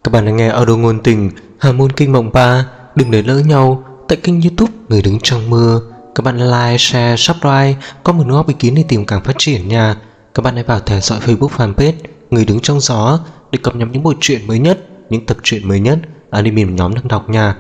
Các bạn đang nghe audio ngôn tình Hà Môn Kinh Mộng 3. Đừng để lỡ nhau tại kênh YouTube Người Đứng Trong Mưa. Các bạn like, share, subscribe, có một góp ý kiến để tìm càng phát triển nha. Các bạn hãy vào theo dõi Facebook fanpage Người Đứng Trong Gió để cập nhật những bộ truyện mới nhất, những tập truyện mới nhất anime mà nhóm đang đọc nha.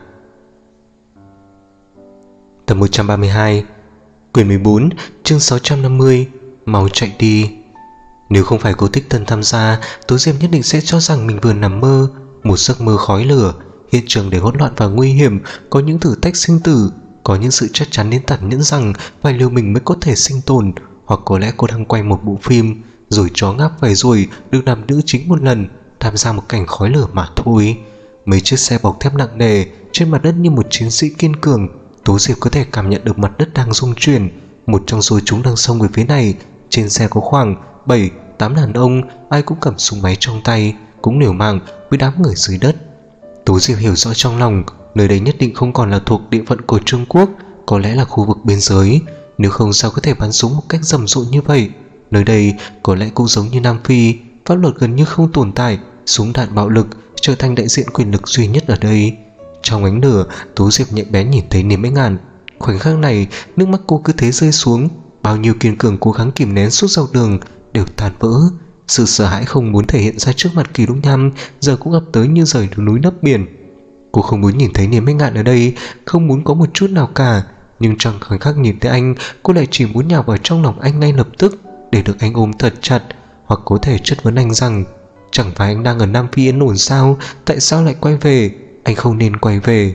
Tập 132, quyển 14, chương 650. Mau chạy đi. Nếu không phải Cố Tích Tần tham gia, Tố Diệp nhất định sẽ cho rằng mình vừa nằm mơ, một giấc mơ khói lửa. Hiện trường để hỗn loạn và nguy hiểm, có những thử thách sinh tử, có những sự chắc chắn đến tàn nhẫn rằng phải liều mình mới có thể sinh tồn. Hoặc có lẽ cô đang quay một bộ phim, rồi chó ngáp phải rồi được làm nữ chính một lần, tham gia một cảnh khói lửa mà thôi. Mấy chiếc xe bọc thép nặng nề trên mặt đất như một chiến sĩ kiên cường. Tố Diệp có thể cảm nhận được mặt đất đang rung chuyển. Một trong số chúng đang xông về phía này. Trên xe có khoảng 7-8 đàn ông, ai cũng cầm súng máy trong tay, cũng liều mạng với đám người dưới đất. Tố Diệp hiểu rõ trong lòng, nơi đây nhất định không còn là thuộc địa phận của Trung Quốc, có lẽ là khu vực biên giới. Nếu không sao có thể bắn súng một cách rầm rộ như vậy. Nơi đây có lẽ cũng giống như Nam Phi, pháp luật gần như không tồn tại, súng đạn bạo lực trở thành đại diện quyền lực duy nhất ở đây. Trong ánh lửa, Tố Diệp nhạy bén nhìn thấy Niềm Ánh Ngàn. Khoảnh khắc này, nước mắt cô cứ thế rơi xuống. Bao nhiêu kiên cường cố gắng kìm nén suốt dọc đường đều tan vỡ. Sự sợ hãi không muốn thể hiện ra trước mặt Kỳ Đông Nham giờ cũng ập tới như rời núi nấp biển. Cô không muốn nhìn thấy Niềm Ánh Ngạn ở đây, không muốn có một chút nào cả. Nhưng trong khoảnh khắc nhìn thấy anh, cô lại chỉ muốn nhào vào trong lòng anh ngay lập tức để được anh ôm thật chặt, hoặc có thể chất vấn anh rằng chẳng phải anh đang ở Nam Phi yên ổn sao, tại sao lại quay về, anh không nên quay về.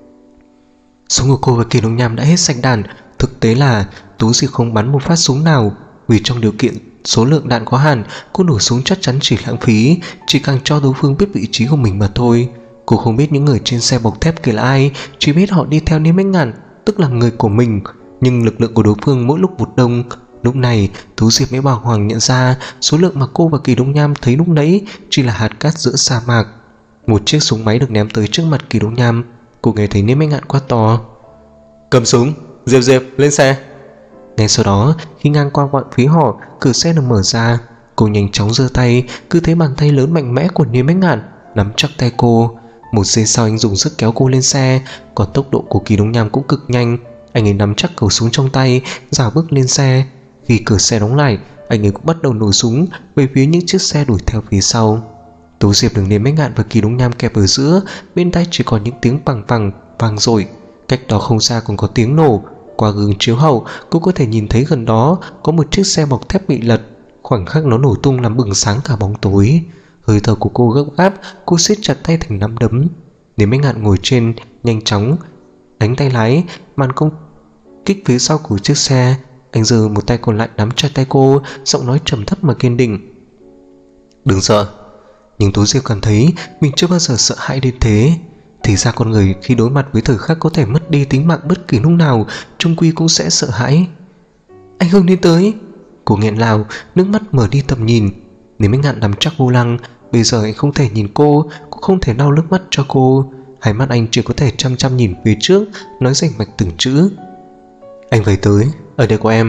Súng của cô và Kỳ Đông Nham đã hết sạch đạn. Thực tế là Tú Diệp không bắn một phát súng nào, vì trong điều kiện số lượng đạn có hạn, cô nổ súng chắc chắn chỉ lãng phí, chỉ càng cho đối phương biết vị trí của mình mà thôi. Cô không biết những người trên xe bọc thép kia là ai, chỉ biết họ đi theo Niềm Ánh Ngạn, tức là người của mình. Nhưng lực lượng của đối phương mỗi lúc một đông. Lúc này Tú Diệp mới bàng hoàng nhận ra số lượng mà cô và Kỳ Đông Nham thấy lúc nãy chỉ là hạt cát giữa sa mạc. Một chiếc súng máy được ném tới trước mặt Kỳ Đông Nham. Cô nghe thấy Niềm Ánh Ngạn quát to: "Cầm súng, Diệp Diệp lên xe." Ngay sau đó, khi ngang qua bọn phía họ, cửa xe được mở ra. Cô nhanh chóng giơ tay, cứ thấy bàn tay lớn mạnh mẽ của Niềm Ánh Ngạn nắm chắc tay cô. Một giây sau, anh dùng sức kéo cô lên xe. Còn tốc độ của Kỳ Đông Nham cũng cực nhanh. Anh ấy nắm chắc khẩu súng trong tay, rảo bước lên xe. Khi cửa xe đóng lại, anh ấy cũng bắt đầu nổ súng về phía những chiếc xe đuổi theo phía sau. Tố Diệp được Niềm Ánh Ngạn và Kỳ Đông Nham kẹp ở giữa, bên tai chỉ còn những tiếng bằng vang vang dội. Cách đó không xa còn có tiếng nổ. Qua gương chiếu hậu, cô có thể nhìn thấy gần đó có một chiếc xe bọc thép bị lật. Khoảnh khắc nó nổ tung làm bừng sáng cả bóng tối. Hơi thở của cô gấp gáp, cô siết chặt tay thành nắm đấm. Niềm Ánh Ngạn ngồi trên, nhanh chóng đánh tay lái, màn công kích phía sau của chiếc xe. Anh giơ một tay còn lại nắm chặt tay cô, giọng nói trầm thấp mà kiên định: "Đừng sợ." Nhưng Tố Diệp cảm thấy mình chưa bao giờ sợ hãi đến thế. Thì ra con người khi đối mặt với thời khắc có thể mất đi tính mạng bất kỳ lúc nào, chung quy cũng sẽ sợ hãi. "Anh không nên tới." Cô nghẹn ngào, nước mắt mở đi tầm nhìn. Niềm Ánh Ngạn nắm chắc vô lăng. Bây giờ anh không thể nhìn cô, cũng không thể lau nước mắt cho cô. Hai mắt anh chỉ có thể chăm chăm nhìn phía trước, nói rành mạch từng chữ: "Anh về tới, ở đây có em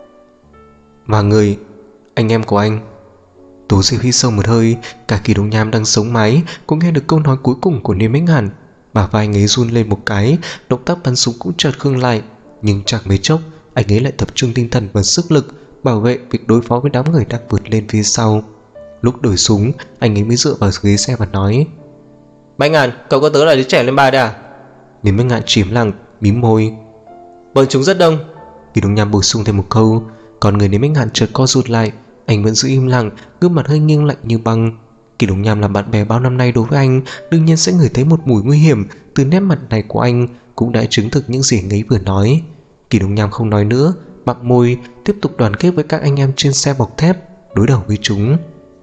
và người anh em của anh." Tố Diệp hít sâu một hơi. Cả Kỳ Đông Nham đang sống máy cũng nghe được câu nói cuối cùng của Niềm Ánh Ngạn. Bả vai anh ấy run lên một cái, động tác bắn súng cũng chợt khựng lại. Nhưng chẳng mấy chốc, anh ấy lại tập trung tinh thần và sức lực bảo vệ việc đối phó với đám người đang vượt lên phía sau. Lúc đổi súng, anh ấy mới dựa vào ghế xe và nói: "Bánh Ngạn, cậu có tớ là đứa trẻ lên bài đấy à?" Niềm Ánh Ngạn chìm lặng, mím môi: "Bọn chúng rất đông." Kỳ Đông Nham bổ sung thêm một câu. Còn người Niềm Ánh Ngạn chợt co rụt lại. Anh vẫn giữ im lặng, gương mặt hơi nghiêng lạnh như băng. Kỳ Đông Nham là bạn bè bao năm nay đối với anh, đương nhiên sẽ ngửi thấy một mùi nguy hiểm từ nét mặt này của anh, cũng đã chứng thực những gì anh ấy vừa nói. Kỳ Đông Nham không nói nữa, bặm môi, tiếp tục đoàn kết với các anh em trên xe bọc thép, đối đầu với chúng.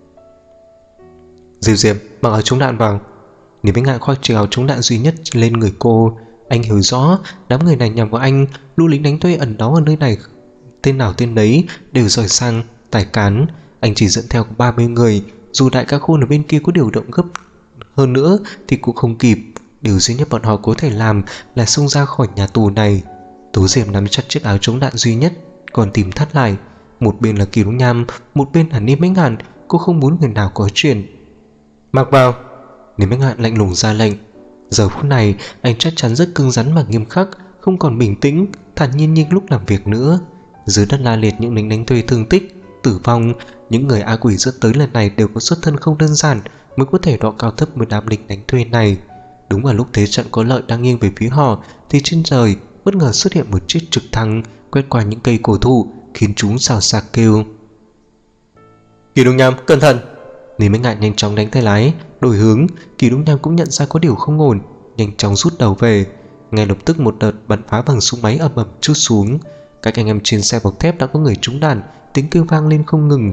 "Diệp Diệp, mặc áo chống đạn vào." Niềm Ánh Ngạn khoác chiếc áo chống đạn duy nhất lên người cô. Anh hiểu rõ đám người này nhằm vào anh. Lũ lính đánh thuê ẩn náu ở nơi này, tên nào tên đấy đều giỏi sang tài cán. Anh chỉ dẫn theo 30 người, dù đại ca Khôn ở bên kia có điều động gấp hơn nữa thì cũng không kịp. Điều duy nhất bọn họ có thể làm là xông ra khỏi nhà tù này. Tố Diệp nắm chặt chiếc áo chống đạn duy nhất, còn tìm thắt lại. Một bên là Kỳ Đông Nham, một bên là Niềm Ánh Ngạn. Cô không muốn người nào có chuyện. "Mặc vào." Niêm Bách Ngạn lạnh lùng ra lệnh. Giờ phút này anh chắc chắn rất cứng rắn và nghiêm khắc, không còn bình tĩnh, thản nhiên như lúc làm việc nữa. Dưới đất la liệt những lính đánh thuê thương tích, tử vong, những người A Quỷ dẫn tới lần này đều có xuất thân không đơn giản mới có thể đọ cao thấp với đám lính đánh thuê này. Đúng vào lúc thế trận có lợi đang nghiêng về phía họ thì trên trời bất ngờ xuất hiện một chiếc trực thăng quét qua những cây cổ thụ, khiến chúng xào xạc kêu. Kỳ Đông Nham, cẩn thận! Niêm Bách Ngạn nhanh chóng đánh tay lái, đổi hướng. Kỳ Đông Nham cũng nhận ra có điều không ổn, nhanh chóng rút đầu về. Ngay lập tức một đợt bắn phá bằng súng máy ầm ầm trút xuống. Các anh em trên xe bọc thép đã có người trúng đạn, tiếng kêu vang lên không ngừng.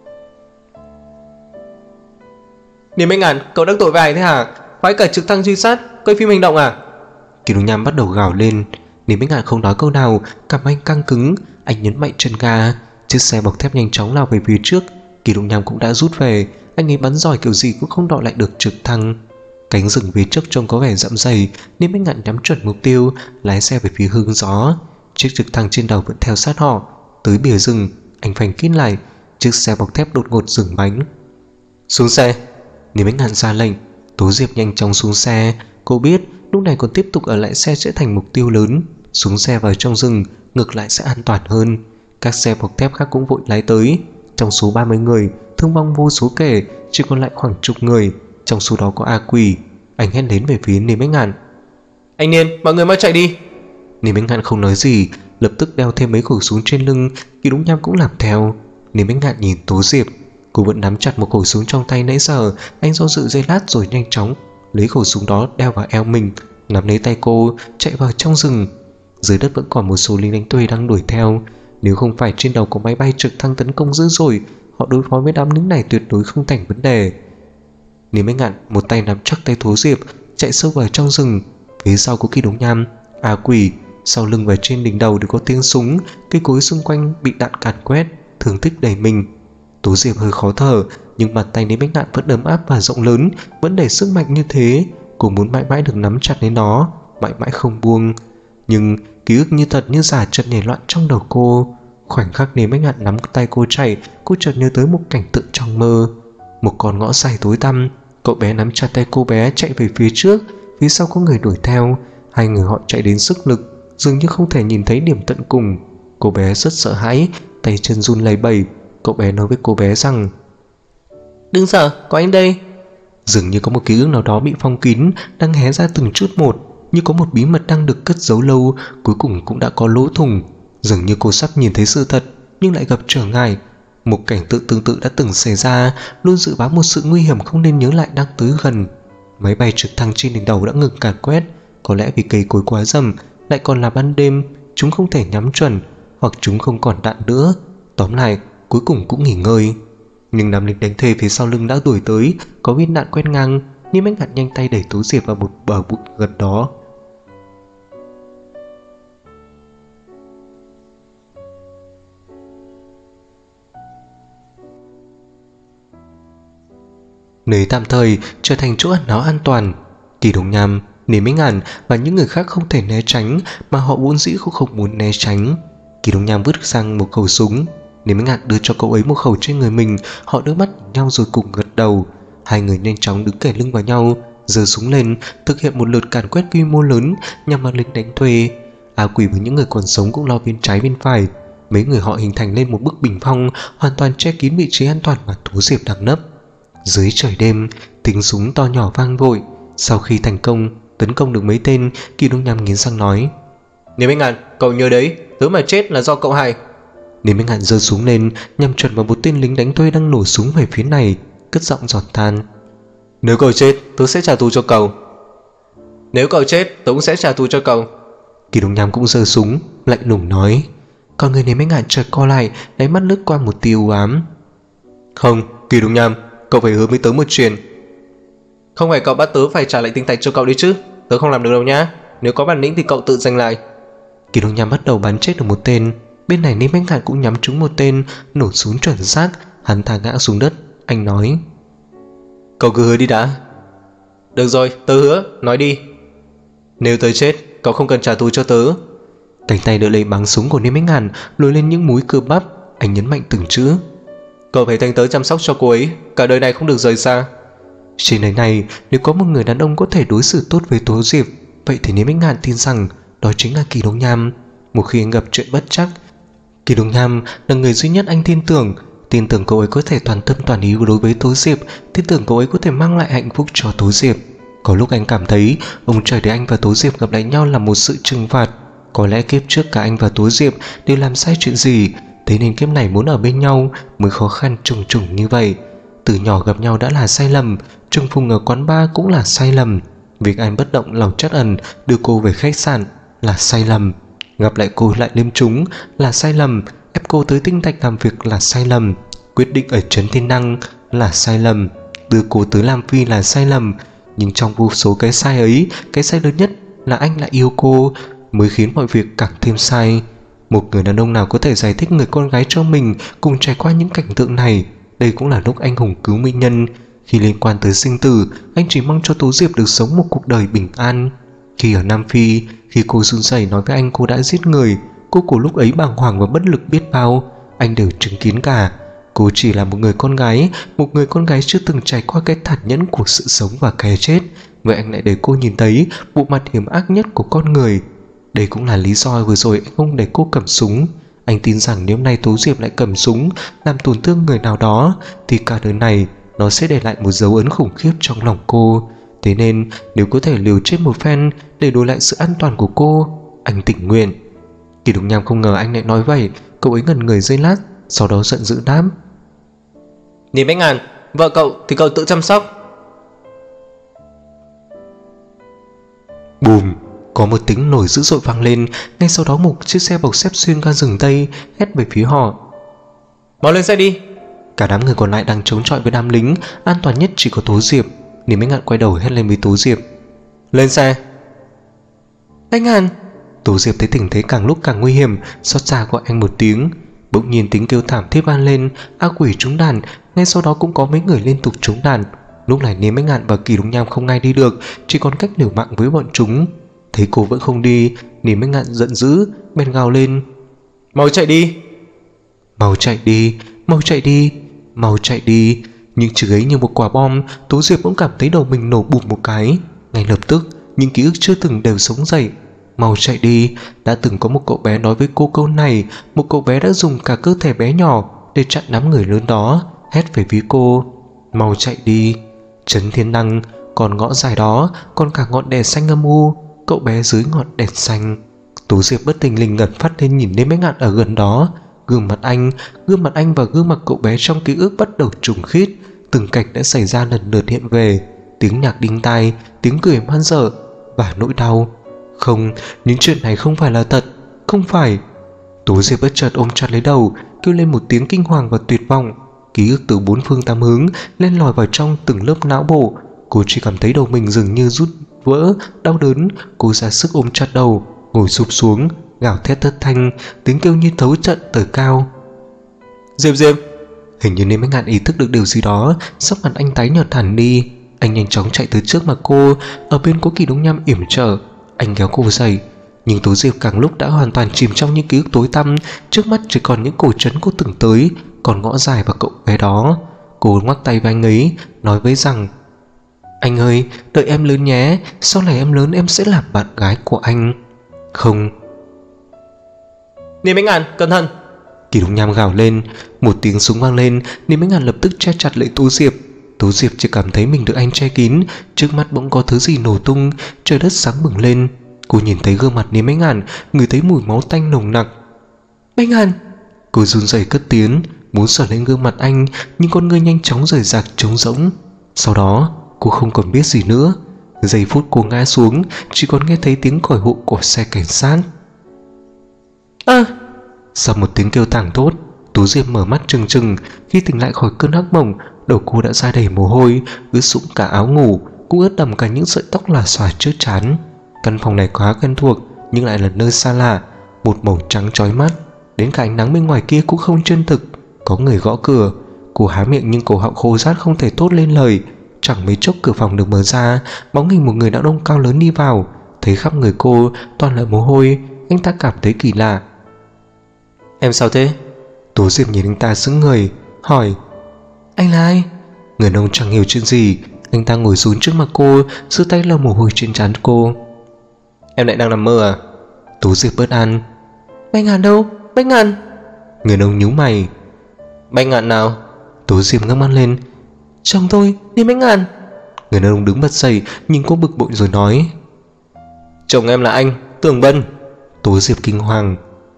Niêm Bách Ngạn, cậu đắc tội với ai thế hả? Phái cả trực thăng truy sát, quay phim hành động à? Kỳ Đông Nham bắt đầu gào lên. Niêm Bách Ngạn không nói câu nào, cằm anh căng cứng, anh nhấn mạnh chân ga. Chiếc xe bọc thép nhanh chóng lao về phía trước. Kỳ Đông Nham cũng đã rút về, anh ấy bắn giỏi kiểu gì cũng không đọ lại được trực thăng. Cánh rừng phía trước trông có vẻ rậm rầy, nên Bách Ngạn nhắm chuẩn mục tiêu, lái xe về phía hướng gió. Chiếc trực thăng trên đầu vẫn theo sát họ. Tới bìa rừng, anh phanh kít lại, chiếc xe bọc thép đột ngột dừng bánh. Xuống xe! Niêm Bách Ngạn ra lệnh. Tố Diệp nhanh chóng xuống xe. Cô biết lúc này còn tiếp tục ở lại xe sẽ thành mục tiêu lớn. Xuống xe vào trong rừng ngược lại sẽ an toàn hơn. Các xe bọc thép khác cũng vội lái tới. Trong số 30 người, thương vong vô số kể, chỉ còn lại khoảng chục người. Trong số đó có A Quỷ. Anh hét đến về phía Niêm Bách Ngạn. Anh Niên, mọi người mau chạy đi! Niêm Bách Ngạn không nói gì, lập tức đeo thêm mấy khẩu súng trên lưng. Kỳ Đông Nham cũng làm theo. Niêm Bách Ngạn nhìn Tố Diệp, cô vẫn nắm chặt một khẩu súng trong tay nãy giờ. Anh do dự giây lát rồi nhanh chóng lấy khẩu súng đó đeo vào eo mình, nắm lấy tay cô chạy vào trong rừng. Dưới đất vẫn còn một số lính đánh thuê đang đuổi theo. Nếu không phải trên đầu có máy bay trực thăng tấn công dữ dội, họ đối phó với đám lính này tuyệt đối không thành vấn đề. Niêm Bách Ngạn một tay nắm chắc tay Tố Diệp, chạy sâu vào trong rừng. Phía sau có Kỳ Đông Nham, A Quỷ, sau lưng và trên đỉnh đầu đều có tiếng súng. Cây cối xung quanh bị đạn càn quét, thương tích đầy mình. Tố Diệp hơi khó thở, nhưng bàn tay Niêm Bách Ngạn vẫn ấm áp và rộng lớn, vẫn đầy sức mạnh như thế. Cô muốn mãi mãi được nắm chặt lấy nó, mãi mãi không buông. Nhưng ký ức như thật như giả chợt nhảy loạn trong đầu cô. Khoảnh khắc Niêm Bách Ngạn nắm tay cô chạy, cô chợt nhớ tới một cảnh tượng trong mơ. Một con ngõ dài tối tăm, cậu bé nắm chặt tay cô bé chạy về phía trước, phía sau có người đuổi theo. Hai người họ chạy đến sức lực, dường như không thể nhìn thấy điểm tận cùng. Cô bé rất sợ hãi, tay chân run lẩy bẩy. Cậu bé nói với cô bé rằng: Đừng sợ, có anh đây. Dường như có một ký ức nào đó bị phong kín, đang hé ra từng chút một, như có một bí mật đang được cất giấu lâu, cuối cùng cũng đã có lỗ thủng. Dường như cô sắp nhìn thấy sự thật, nhưng lại gặp trở ngại. Một cảnh tượng tương tự đã từng xảy ra, luôn dự báo một sự nguy hiểm không nên nhớ lại đang tới gần. Máy bay trực thăng trên đỉnh đầu đã ngừng càn quét. Có lẽ vì cây cối quá rậm, lại còn là ban đêm, chúng không thể nhắm chuẩn, hoặc chúng không còn đạn nữa. Tóm lại, cuối cùng cũng nghỉ ngơi. Nhưng đám lính đánh thuê phía sau lưng đã đuổi tới, có viên đạn quét ngang. Niêm Bách Ngạn nhanh tay đẩy Tố Diệp vào một bờ bụi gần đó. Nơi tạm thời trở thành chỗ ẩn náu an toàn. Kỳ Đông Nham, Niêm Bách Ngạn và những người khác không thể né tránh, mà họ vốn dĩ cũng không muốn né tránh. Kỳ Đông Nham vứt sang một khẩu súng, Niêm Bách Ngạn đưa cho cậu ấy một khẩu trên người mình. Họ đưa mắt nhìn nhau rồi cùng gật đầu. Hai người nhanh chóng đứng kề lưng vào nhau, giơ súng lên, thực hiện một lượt càn quét quy mô lớn nhằm vào lính đánh thuê. A Quỷ với những người còn sống cũng lo bên trái bên phải. Mấy người họ hình thành lên một bức bình phong, hoàn toàn che kín vị trí an toàn mà Tố Diệp đang nấp. Dưới trời đêm, tiếng súng to nhỏ vang vội. Sau khi thành công tấn công được mấy tên, Kỳ Đông Nham nghiến răng nói: Niêm Bách Ngạn, cậu nhớ đấy, tớ mà chết là do cậu hại. Niêm Bách Ngạn giơ súng lên, nhằm chuẩn vào một tên lính đánh thuê đang nổ súng về phía này, cất giọng giòn tan: Nếu cậu chết, tớ sẽ trả thù cho cậu. Nếu cậu chết, tớ cũng sẽ trả thù cho cậu. Kỳ Đông Nham cũng giơ súng, lạnh lùng nói. Còn người Niêm Bách Ngạn chợt co lại, đáy mắt lướt qua một tia u ám. Không, Kỳ Đông Nham, cậu phải hứa với tớ một chuyện. Không phải cậu bắt tớ phải trả lại tinh thạch cho cậu đi chứ. Tớ không làm được đâu nhá. Nếu có bản lĩnh thì cậu tự giành lại. Kỳ Đông Nham bắt đầu bắn chết được một tên. Bên này Niêm Bách Ngạn cũng nhắm trúng một tên, nổ súng chuẩn xác. Hắn thả ngã xuống đất. Anh nói: Cậu cứ hứa đi đã. Được rồi, tớ hứa, nói đi. Nếu tớ chết, cậu không cần trả thù cho tớ. Cánh tay đỡ lấy báng súng của Niêm Bách Ngạn, lùi lên những múi cơ bắp. Anh nhấn mạnh từng chữ: Cậu phải thành tớ chăm sóc cho cô ấy, cả đời này không được rời xa. Trên đời này, nếu có một người đàn ông có thể đối xử tốt với Tố Diệp, vậy thì Niêm Bích Ngạn tin rằng đó chính là Kỳ Đông Nham. Một khi anh gặp chuyện bất trắc, Kỳ Đông Nham là người duy nhất anh tin tưởng cậu ấy có thể toàn tâm toàn ý đối với Tố Diệp, tin tưởng cậu ấy có thể mang lại hạnh phúc cho Tố Diệp. Có lúc anh cảm thấy ông trời để anh và Tố Diệp gặp lại nhau là một sự trừng phạt. Có lẽ kiếp trước cả anh và Tố Diệp đều làm sai chuyện gì, thế nên kiếp này muốn ở bên nhau mới khó khăn trùng trùng như vậy. Từ nhỏ gặp nhau đã là sai lầm, trùng phùng ở quán bar cũng là sai lầm, việc anh bất động lòng trắc ẩn đưa cô về khách sạn là sai lầm, gặp lại cô lại liêm trúng là sai lầm, ép cô tới Tinh Thạch làm việc là sai lầm, quyết định ở Trấn Thiên Đăng là sai lầm, đưa cô tới Lam Phi là sai lầm. Nhưng trong vô số cái sai ấy, cái sai lớn nhất là anh lại yêu cô mới khiến mọi việc càng thêm sai. Một người đàn ông nào có thể giải thích người con gái cho mình cùng trải qua những cảnh tượng này? Đây cũng là lúc anh hùng cứu mỹ nhân. Khi liên quan tới sinh tử, anh chỉ mong cho Tố Diệp được sống một cuộc đời bình an. Khi ở Nam Phi, khi cô run rẩy nói với anh cô đã giết người, cô của lúc ấy bàng hoàng và bất lực biết bao, anh đều chứng kiến cả. Cô chỉ là một người con gái chưa từng trải qua cái tàn nhẫn của sự sống và cái chết. Vậy anh lại để cô nhìn thấy bộ mặt hiểm ác nhất của con người. Đây cũng là lý do vừa rồi anh không để cô cầm súng. Anh tin rằng nếu nay Tố Diệp lại cầm súng làm tổn thương người nào đó, thì cả đời này nó sẽ để lại một dấu ấn khủng khiếp trong lòng cô. Thế nên nếu có thể liều chết một phen để đổi lại sự an toàn của cô, anh tình nguyện. Kỳ Đông Nham không ngờ anh lại nói vậy. Cậu ấy ngẩn người giây lát, sau đó giận dữ đáp: Niêm Bích Ngạn, vợ cậu thì cậu tự chăm sóc. Bùm, có một tiếng nổ dữ dội vang lên. Ngay sau đó một chiếc xe bọc xếp xuyên qua rừng tây hét về phía họ: Mau lên xe đi. Cả đám người còn lại đang chống chọi với đám lính, an toàn nhất chỉ có Tố Diệp. Niêm Bích Ngạn quay đầu hét lên với Tố Diệp: Lên xe. Bích Ngạn! Tố Diệp thấy tình thế càng lúc càng nguy hiểm, xót xa gọi anh một tiếng. Bỗng nhiên tiếng kêu thảm thiết vang lên, ác quỷ trúng đạn. Ngay sau đó cũng có mấy người liên tục trúng đạn. Lúc này Niêm Bích Ngạn và Kỳ Đông Nham không ai đi được, chỉ còn cách liều mạng với bọn chúng. Thấy cô vẫn không đi, Niêm Bích Ngạn giận dữ bèn gào lên: Mau chạy đi! Mau chạy đi! Mau chạy đi! Mau chạy đi! Nhưng chỉ ấy như một quả bom, Tố Diệp cũng cảm thấy đầu mình nổ bụp một cái. Ngay lập tức những ký ức chưa từng đều sống dậy. Mau chạy đi! Đã từng có một cậu bé nói với cô câu này. Một cậu bé đã dùng cả cơ thể bé nhỏ để chặn đám người lớn đó, hét về phía cô: Mau chạy đi! Trấn Thiên Đăng, còn ngõ dài đó, còn cả ngọn đèn xanh âm u. Cậu bé dưới ngọn đèn xanh. Tố Diệp bất thình lình ngẩng phát lên nhìn Niêm Bích Ngạn ở gần đó. Gương mặt anh và gương mặt cậu bé trong ký ức bắt đầu trùng khít. Từng cảnh đã xảy ra lần lượt hiện về. Tiếng nhạc đinh tai, tiếng cười man dở và nỗi đau. Không, những chuyện này không phải là thật. Không phải. Tố Diệp bất chợt ôm chặt lấy đầu, kêu lên một tiếng kinh hoàng và tuyệt vọng. Ký ức từ bốn phương tám hướng len lỏi vào trong từng lớp não bộ. Cô chỉ cảm thấy đầu mình dường như rút vỡ, đau đớn. Cô ra sức ôm chặt đầu, ngồi sụp xuống, gào thét thất thanh, tiếng kêu như thấu trận tới cao: Diệp Diệp! Hình như Niêm Bích Ngạn ý thức được điều gì đó, sắc mặt anh tái nhợt hẳn đi. Anh nhanh chóng chạy tới trước mặt cô. Ở bên có Kỳ Đông Nham yểm trợ. Anh kéo cô dậy, nhưng Tố Diệp càng lúc đã hoàn toàn chìm trong những ký ức tối tăm. Trước mắt chỉ còn những cổ trấn cô từng tới, còn ngõ dài và cậu bé đó. Cô ngoắc tay với anh ấy, nói với rằng: Anh ơi, đợi em lớn nhé. Sau này em lớn em sẽ làm bạn gái của anh. Không. Niêm Bích Ngạn, cẩn thận! Kỳ Đông Nham gào lên. Một tiếng súng vang lên. Niêm Bích Ngạn lập tức che chặt lấy Tố Diệp. Tố Diệp chỉ cảm thấy mình được anh che kín. Trước mắt bỗng có thứ gì nổ tung, trời đất sáng bừng lên. Cô nhìn thấy gương mặt Niêm Bích Ngạn, ngửi thấy mùi máu tanh nồng nặc. Bích Ngạn! Cô run rẩy cất tiếng, muốn sờ lên gương mặt anh, nhưng con ngươi nhanh chóng rời rạc trống rỗng. Sau đó cô không còn biết gì nữa. Giây phút cô ngã xuống, chỉ còn nghe thấy tiếng còi hụ của xe cảnh sát. Sau một tiếng kêu thảng thốt, Tố Diệp mở mắt trừng trừng. Khi tỉnh lại khỏi cơn ác mộng, đầu cô đã ra đầy mồ hôi, ướt sũng cả áo ngủ, cũng ướt đẫm cả những sợi tóc lòa xòa trước trán. Căn phòng này quá quen thuộc nhưng lại là nơi xa lạ, một màu trắng chói mắt, đến cả ánh nắng bên ngoài kia cũng không chân thực. Có người gõ cửa. Cô há miệng nhưng cổ họng khô rát không thể thốt lên lời. Chẳng mấy chốc cửa phòng được mở ra, bóng hình một người đàn ông cao lớn đi vào. Thấy khắp người cô toàn là mồ hôi, anh ta cảm thấy kỳ lạ. Em sao thế? Tố Diệp nhìn anh ta sững người, hỏi: Anh là ai? Người đàn ông chẳng hiểu chuyện gì. Anh ta ngồi xuống trước mặt cô, giơ tay lau mồ hôi trên trán cô. Em lại đang nằm mơ à? Tố Diệp bất an. Bách Ngạn đâu? Bách Ngạn? Người đàn ông nhíu mày. Bách Ngạn nào? Tố Diệp ngước mắt lên. Chồng tôi đi Bách Ngạn. Người đàn ông đứng bật dậy, nhìn cô bực bội rồi nói. Chồng em là anh, Tường Bân. Tố Diệp kinh hoàng.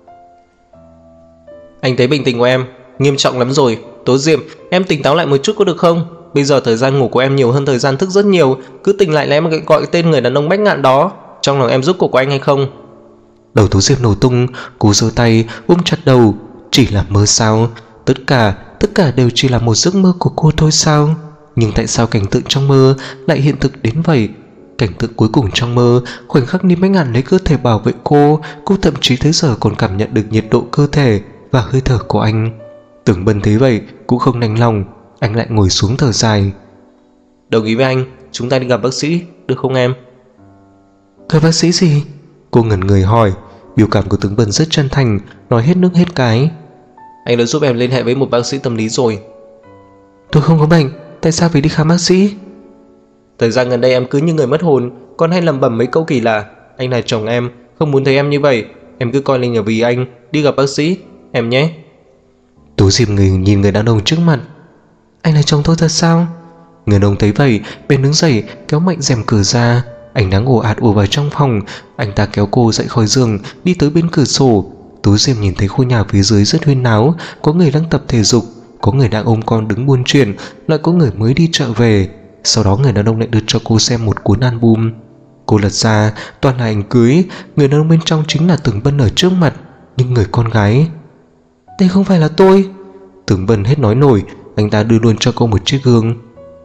Anh thấy bệnh tình của em nghiêm trọng lắm rồi. Tố Diệp, em tỉnh táo lại một chút có được không? Bây giờ thời gian ngủ của em nhiều hơn thời gian thức rất nhiều. Cứ tỉnh lại là em gọi tên người đàn ông Bách Ngạn đó. Trong lòng em giúp cuộc của anh hay không? Đầu Tố Diệp nổ tung. Cô giơ tay ôm chặt đầu. Chỉ là mơ sao? Tất cả đều chỉ là một giấc mơ của cô thôi sao? Nhưng tại sao cảnh tượng trong mơ lại hiện thực đến vậy? Cảnh tượng cuối cùng trong mơ, khoảnh khắc Ninh Bách Ngạn lấy cơ thể bảo vệ cô thậm chí tới giờ còn cảm nhận được nhiệt độ cơ thể và hơi thở của anh. Tưởng Bân thấy vậy cũng không đành lòng, anh lại ngồi xuống thở dài. Đồng ý với anh, chúng ta đi gặp bác sĩ, được không em? Gặp bác sĩ gì? Cô ngẩn người hỏi. Biểu cảm của Tưởng Bân rất chân thành, nói hết nước hết cái. Anh đã giúp em liên hệ với một bác sĩ tâm lý rồi. Tôi không có bệnh, tại sao phải đi khám bác sĩ? Thời gian gần đây em cứ như người mất hồn, còn hay lẩm bẩm mấy câu kỳ lạ. Anh là chồng em, không muốn thấy em như vậy. Em cứ coi Linh là vì anh, đi gặp bác sĩ, em nhé. Tố Diệp nhìn người đàn ông trước mặt. Anh là chồng tôi thật sao? Người đàn ông thấy vậy bèn đứng dậy kéo mạnh rèm cửa ra. Ánh nắng ồ ạt ùa vào trong phòng. Anh ta kéo cô dậy khỏi giường, đi tới bên cửa sổ. Tố Diệp nhìn thấy khu nhà phía dưới rất huyên náo. Có người đang tập thể dục, có người đang ôm con đứng buôn chuyện, lại có người mới đi chợ về. Sau đó người đàn ông lại đưa cho cô xem một cuốn album. Cô lật ra, toàn là ảnh cưới. Người đàn ông bên trong chính là Tưởng Bân ở trước mặt, nhưng người con gái. Đây không phải là tôi. Tưởng Bân hết nói nổi. Anh ta đưa luôn cho cô một chiếc gương.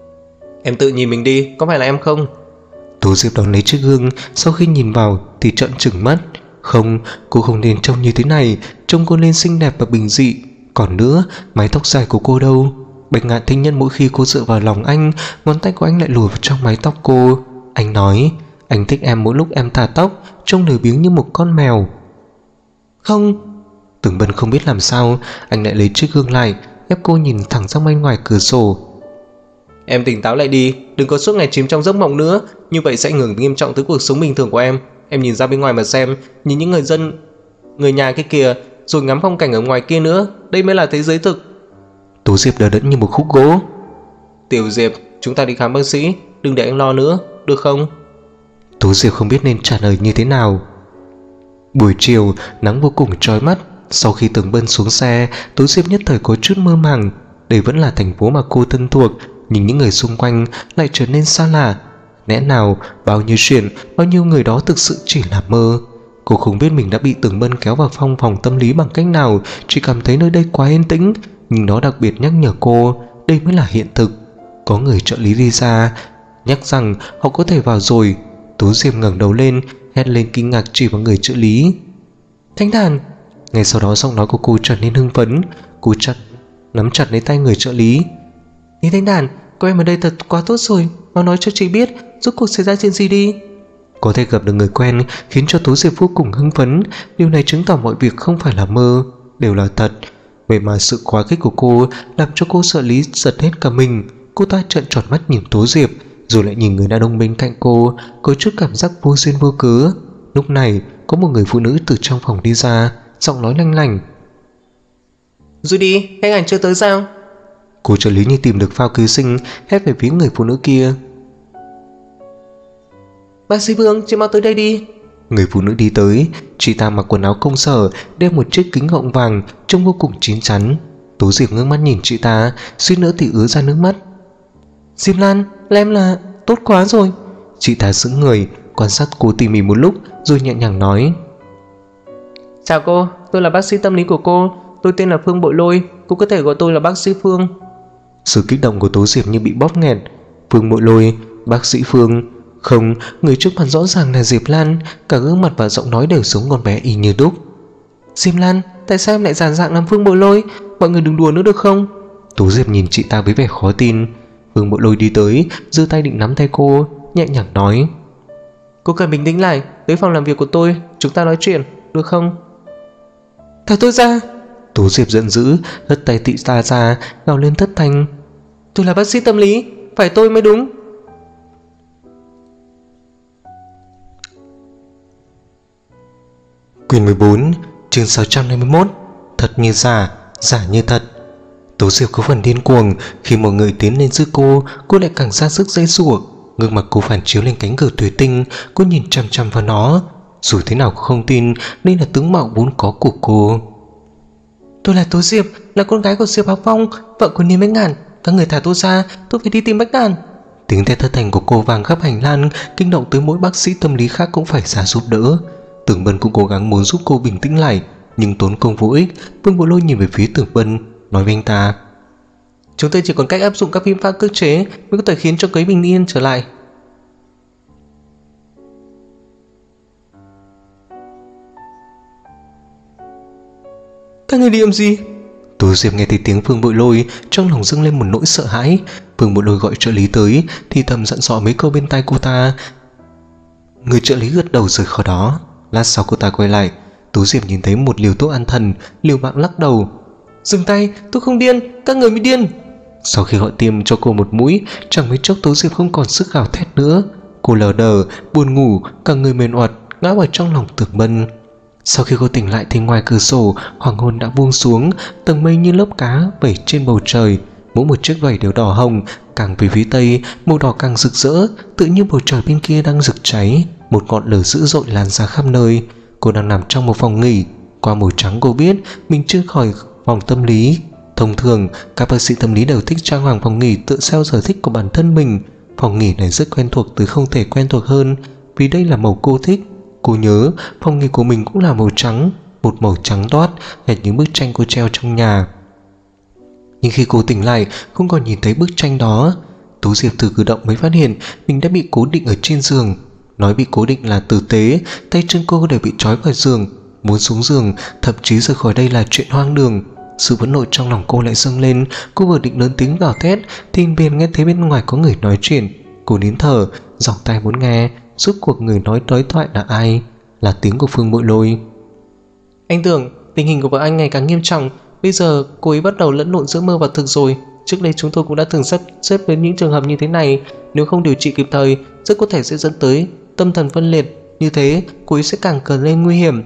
Em tự nhìn mình đi, có phải là em không? Tố Diệp đón lấy chiếc gương. Sau khi nhìn vào thì trợn trừng mắt. Không, cô không nên trông như thế này. Trông cô nên xinh đẹp và bình dị. Còn nữa, mái tóc dài của cô đâu? Bạch Ngạn thích nhất mỗi khi cô dựa vào lòng anh, ngón tay của anh lại lùa vào trong mái tóc cô. Anh nói, anh thích em mỗi lúc em thả tóc, trông lười biếng như một con mèo. Không. Tưởng Bân không biết làm sao. Anh lại lấy chiếc gương lại, ép cô nhìn thẳng ra bên ngoài cửa sổ. Em tỉnh táo lại đi, đừng có suốt ngày chìm trong giấc mộng nữa. Như vậy sẽ ảnh hưởng nghiêm trọng tới cuộc sống bình thường của em. Em nhìn ra bên ngoài mà xem, nhìn những người nhà kia kìa, rồi ngắm phong cảnh ở ngoài kia nữa. Đây mới là thế giới thực. Tố Diệp đờ đẫn như một khúc gỗ. Tiểu Diệp, chúng ta đi khám bác sĩ, đừng để anh lo nữa, được không? Tố Diệp không biết nên trả lời như thế nào. Buổi chiều, nắng vô cùng chói mắt. Sau khi Tưởng Bân xuống xe, Tố Diệp nhất thời có chút mơ màng. Đây vẫn là thành phố mà cô thân thuộc, nhưng những người xung quanh lại trở nên xa lạ. Lẽ nào bao nhiêu chuyện, bao nhiêu người đó thực sự chỉ là mơ? Cô không biết mình đã bị Tưởng Bân kéo vào phòng tâm lý bằng cách nào, chỉ cảm thấy nơi đây quá yên tĩnh. Nhưng nó đặc biệt nhắc nhở cô đây mới là hiện thực. Có người trợ lý đi ra nhắc rằng họ có thể vào rồi. Tố Diệp ngẩng đầu lên, hét lên kinh ngạc chỉ vào người trợ lý. Thanh Thản. Ngay sau đó giọng nói của cô trở nên hưng phấn. Cô nắm chặt lấy tay người trợ lý. Lý Thanh Thản, cô em ở đây thật quá tốt rồi, mau nói cho chị biết rốt cuộc xảy ra chuyện gì đi. Có thể gặp được người quen khiến cho Tố Diệp vô cùng hưng phấn. Điều này chứng tỏ mọi việc không phải là mơ, đều là thật. Vậy mà sự quá khích của cô làm cho cô trợ lý giật hết cả mình. Cô ta trợn tròn mắt nhìn Tố Diệp, rồi lại nhìn người đàn ông bên cạnh cô, có chút cảm giác vô duyên vô cớ. Lúc này có một người phụ nữ từ trong phòng đi ra, giọng nói lanh lảnh. Judy, khách hàng chưa tới sao? Cô trợ lý như tìm được phao cứu sinh, hét về phía người phụ nữ kia. Bác sĩ Vương, chị mau tới đây đi. Người phụ nữ đi tới. Chị ta mặc quần áo công sở, đeo một chiếc kính gọng vàng, trông vô cùng chín chắn. Tố Diệp ngước mắt nhìn chị ta, suýt nữa thì ứa ra nước mắt. Diệp Lan, là em là... tốt quá rồi. Chị ta sững người, quan sát cô tỉ mỉ một lúc, rồi nhẹ nhàng nói. Chào cô, tôi là bác sĩ tâm lý của cô. Tôi tên là Phương Bội Lôi, cô có thể gọi tôi là bác sĩ Phương. Sự kích động của Tố Diệp như bị bóp nghẹt. Phương Bội Lôi, bác sĩ Phương. Không, người trước mặt rõ ràng là Diệp Lan. Cả gương mặt và giọng nói đều giống con bé y như đúc. Diệp Lan, tại sao em lại giản dạng làm Phương Bội Lôi? Mọi người đừng đùa nữa được không? Tố Diệp nhìn chị ta với vẻ khó tin. Phương Bội Lôi đi tới, giơ tay định nắm tay cô, nhẹ nhàng nói. Cô cần bình tĩnh lại, tới phòng làm việc của tôi, chúng ta nói chuyện, được không? Thả tôi ra. Tố Diệp giận dữ, hất tay chị ta ra, gào lên thất thanh. Tôi là bác sĩ tâm lý, phải tôi mới đúng. Quyển 14, chương 651. Thật như giả, giả như thật. Tố Diệp có phần điên cuồng. Khi mọi người tiến lên giữ cô lại càng ra sức giãy giụa. Gương mặt cô phản chiếu lên cánh cửa thủy tinh. Cô nhìn chằm chằm vào nó. Dù thế nào cũng không tin đây là tướng mạo vốn có của cô. Tôi là Tố Diệp, là con gái của Diệp Hạc Phong, vợ của Niêm Bách Ngàn. Các người thả tôi ra, tôi phải đi tìm Bách Ngàn. Tiếng thét thất thanh của cô vang khắp hành lang, kinh động tới mỗi bác sĩ tâm lý khác cũng phải ra giúp đỡ. Tưởng Bân cũng cố gắng muốn giúp cô bình tĩnh lại, nhưng tốn công vô ích. Vương Bộ Lôi nhìn về phía Tưởng Bân, nói với anh ta: Chúng tôi chỉ còn cách áp dụng các biện pháp cưỡng chế mới có thể khiến cho cô ấy bình yên trở lại. Các người đi làm gì? Tố Diệp nghe thấy tiếng Vương Bội Lôi, trong lòng dâng lên một nỗi sợ hãi. Vương Bội Lôi gọi trợ lý tới thì thầm dặn dò mấy câu bên tai cô ta. Người trợ lý gật đầu rời khỏi đó. Lát sau cô ta quay lại, Tố Diệp nhìn thấy một liều thuốc an thần, liều mạng lắc đầu: Dừng tay, tôi không điên, các người mới điên. Sau khi họ tiêm cho cô một mũi, chẳng mấy chốc Tố Diệp không còn sức gào thét nữa. Cô lờ đờ, buồn ngủ, cả người mệt oặt, ngã vào trong lòng Tưởng Bân. Sau khi cô tỉnh lại thì ngoài cửa sổ hoàng hôn đã buông xuống, tầng mây như lớp cá vẩy trên bầu trời, mỗi một chiếc vảy đều đỏ hồng. Càng về phía tây, màu đỏ càng rực rỡ, tự như bầu trời bên kia đang rực cháy, một ngọn lửa dữ dội lan ra khắp nơi. Cô đang nằm trong một phòng nghỉ. Qua màu trắng cô biết mình chưa khỏi phòng tâm lý. Thông thường các bác sĩ tâm lý đều thích trang hoàng phòng nghỉ tự theo sở thích của bản thân mình. Phòng nghỉ này rất quen thuộc tới không thể quen thuộc hơn, vì đây là màu cô thích. Cô nhớ phòng nghỉ của mình cũng là màu trắng, một màu trắng toát, hệt như bức tranh cô treo trong nhà. Nhưng khi cô tỉnh lại không còn nhìn thấy bức tranh đó. Tố Diệp thử cử động mới phát hiện mình đã bị cố định ở trên giường. Nói bị cố định là tử tế, tay chân cô đều bị trói vào giường. Muốn xuống giường, thậm chí rời khỏi đây là chuyện hoang đường. Sự phẫn nộ trong lòng cô lại dâng lên. Cô vừa định lớn tiếng gào thét thì liền nghe thấy bên ngoài có người nói chuyện. Cô nín thở, dòng tai muốn nghe rốt cuộc người nói đối thoại là ai. Là tiếng của Phương Bội Lôi. Anh Tưởng, tình hình của vợ anh ngày càng nghiêm trọng. Bây giờ cô ấy bắt đầu lẫn lộn giữa mơ và thực rồi. Trước đây chúng tôi cũng đã từng sắp xếp đến những trường hợp như thế này. Nếu không điều trị kịp thời, rất có thể sẽ dẫn tới tâm thần phân liệt. Như thế cô ấy sẽ càng trở nên nguy hiểm.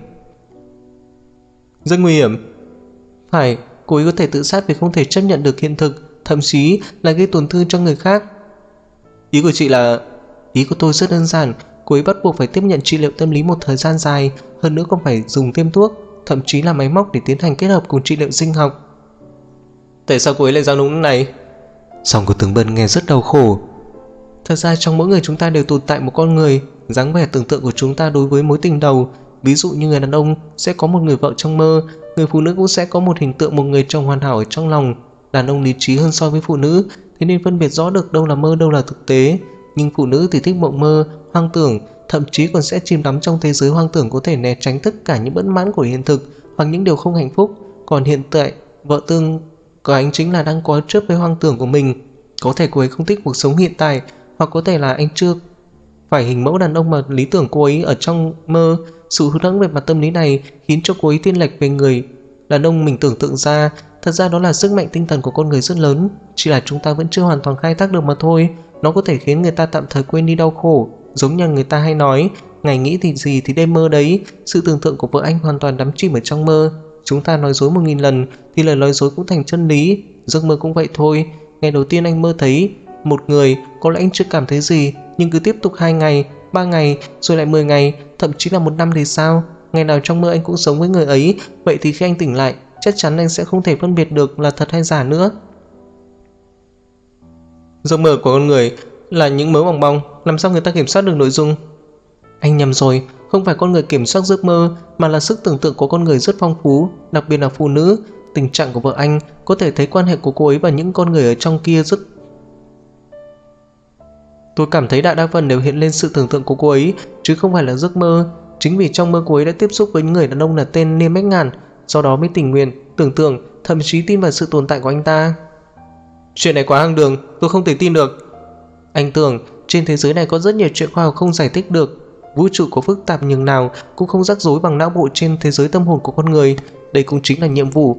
Rất nguy hiểm. Phải, cô ấy có thể tự sát vì không thể chấp nhận được hiện thực, thậm chí là gây tổn thương cho người khác. Ý của chị là... Ý của tôi rất đơn giản. Cô ấy bắt buộc phải tiếp nhận trị liệu tâm lý một thời gian dài, hơn nữa còn phải dùng thêm thuốc, thậm chí là máy móc để tiến hành kết hợp cùng trị liệu sinh học. Tại sao cô ấy lại giao đúng lúc này? Giọng của Tướng Bân nghe rất đau khổ. Thật ra trong mỗi người chúng ta đều tồn tại một con người. Dáng vẻ tưởng tượng của chúng ta đối với mối tình đầu, ví dụ như người đàn ông sẽ có một người vợ trong mơ, người phụ nữ cũng sẽ có một hình tượng một người chồng hoàn hảo ở trong lòng. Đàn ông lý trí hơn so với phụ nữ, thế nên phân biệt rõ được đâu là mơ đâu là thực tế. Nhưng phụ nữ thì thích mộng mơ, hoang tưởng, thậm chí còn sẽ chìm đắm trong thế giới hoang tưởng, có thể né tránh tất cả những bất mãn của hiện thực hoặc những điều không hạnh phúc. Còn hiện tại, vợ tương của anh chính là đang có chấp với hoang tưởng của mình. Có thể cô ấy không thích cuộc sống hiện tại, hoặc có thể là anh chưa phải hình mẫu đàn ông mà lý tưởng cô ấy ở trong mơ. Sự hụt hẫng về mặt tâm lý này khiến cho cô ấy thiên lệch về người đàn ông mình tưởng tượng ra. Thật ra đó là sức mạnh tinh thần của con người rất lớn, chỉ là chúng ta vẫn chưa hoàn toàn khai thác được mà thôi. Nó có thể khiến người ta tạm thời quên đi đau khổ. Giống như người ta hay nói, ngày nghĩ thì gì thì đêm mơ đấy. Sự tưởng tượng của vợ anh hoàn toàn đắm chìm ở trong mơ. Chúng ta nói dối 1000 lần thì lời nói dối cũng thành chân lý. Giấc mơ cũng vậy thôi. Ngày đầu tiên anh mơ thấy một người, có lẽ anh chưa cảm thấy gì, nhưng cứ tiếp tục 2 ngày, 3 ngày, rồi lại 10 ngày, thậm chí là 1 năm thì sao? Ngày nào trong mơ anh cũng sống với người ấy. Vậy thì khi anh tỉnh lại, chắc chắn anh sẽ không thể phân biệt được là thật hay giả nữa. Giấc mơ của con người là những mớ bòng bong, làm sao người ta kiểm soát được nội dung? Anh nhầm rồi, không phải con người kiểm soát giấc mơ, mà là sức tưởng tượng của con người rất phong phú, đặc biệt là phụ nữ. Tình trạng của vợ anh có thể thấy quan hệ của cô ấy và những con người ở trong kia rất... Tôi cảm thấy đại đa phần đều hiện lên sự tưởng tượng của cô ấy, chứ không phải là giấc mơ. Chính vì trong mơ cô ấy đã tiếp xúc với người đàn ông là tên Niêm Bách Ngàn, sau đó mới tình nguyện, tưởng tượng, thậm chí tin vào sự tồn tại của anh ta. Chuyện này quá hoang đường, tôi không thể tin được. Anh tưởng trên thế giới này có rất nhiều chuyện khoa học không giải thích được. Vũ trụ có phức tạp nhường nào cũng không rắc rối bằng não bộ trên thế giới tâm hồn của con người. Đây cũng chính là nhiệm vụ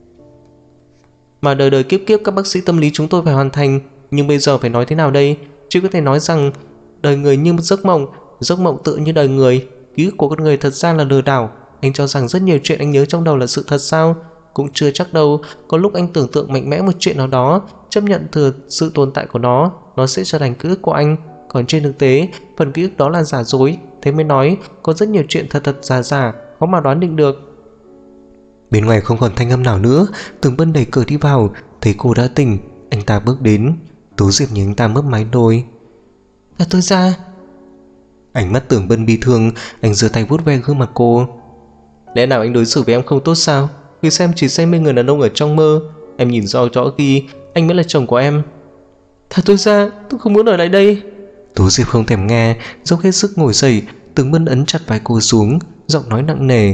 mà đời đời kiếp kiếp các bác sĩ tâm lý chúng tôi phải hoàn thành. Nhưng bây giờ phải nói thế nào đây? Chỉ có thể nói rằng đời người như một giấc mộng tự như đời người. Ký ức của con người thật ra là lừa đảo. Anh cho rằng rất nhiều chuyện anh nhớ trong đầu là sự thật sao? Cũng chưa chắc đâu. Có lúc anh tưởng tượng mạnh mẽ một chuyện nào đó, chấp nhận thừa sự tồn tại của nó sẽ trở thành ký ức của anh. Còn trên thực tế, phần ký ức đó là giả dối. Thế mới nói có rất nhiều chuyện thật giả, khó mà đoán định được. Bên ngoài không còn thanh âm nào nữa. Tưởng Bân đẩy cửa đi vào, thấy cô đã tỉnh. Anh ta bước đến. Tố Diệp nhìn anh ta mấp máy đôi. Là tôi ra. Ánh mắt Tưởng Bân bi thương. Anh giơ tay vuốt ve gương mặt cô. Lẽ nào anh đối xử với em không tốt sao? Vì xem chỉ say mê người đàn ông ở trong mơ. Em nhìn rõ khi anh mới là chồng của em. Thả tôi ra, tôi không muốn ở lại đây. Tố Diệp không thèm nghe, dốc hết sức ngồi dậy. Tưởng Bân ấn chặt vai cô xuống, giọng nói nặng nề.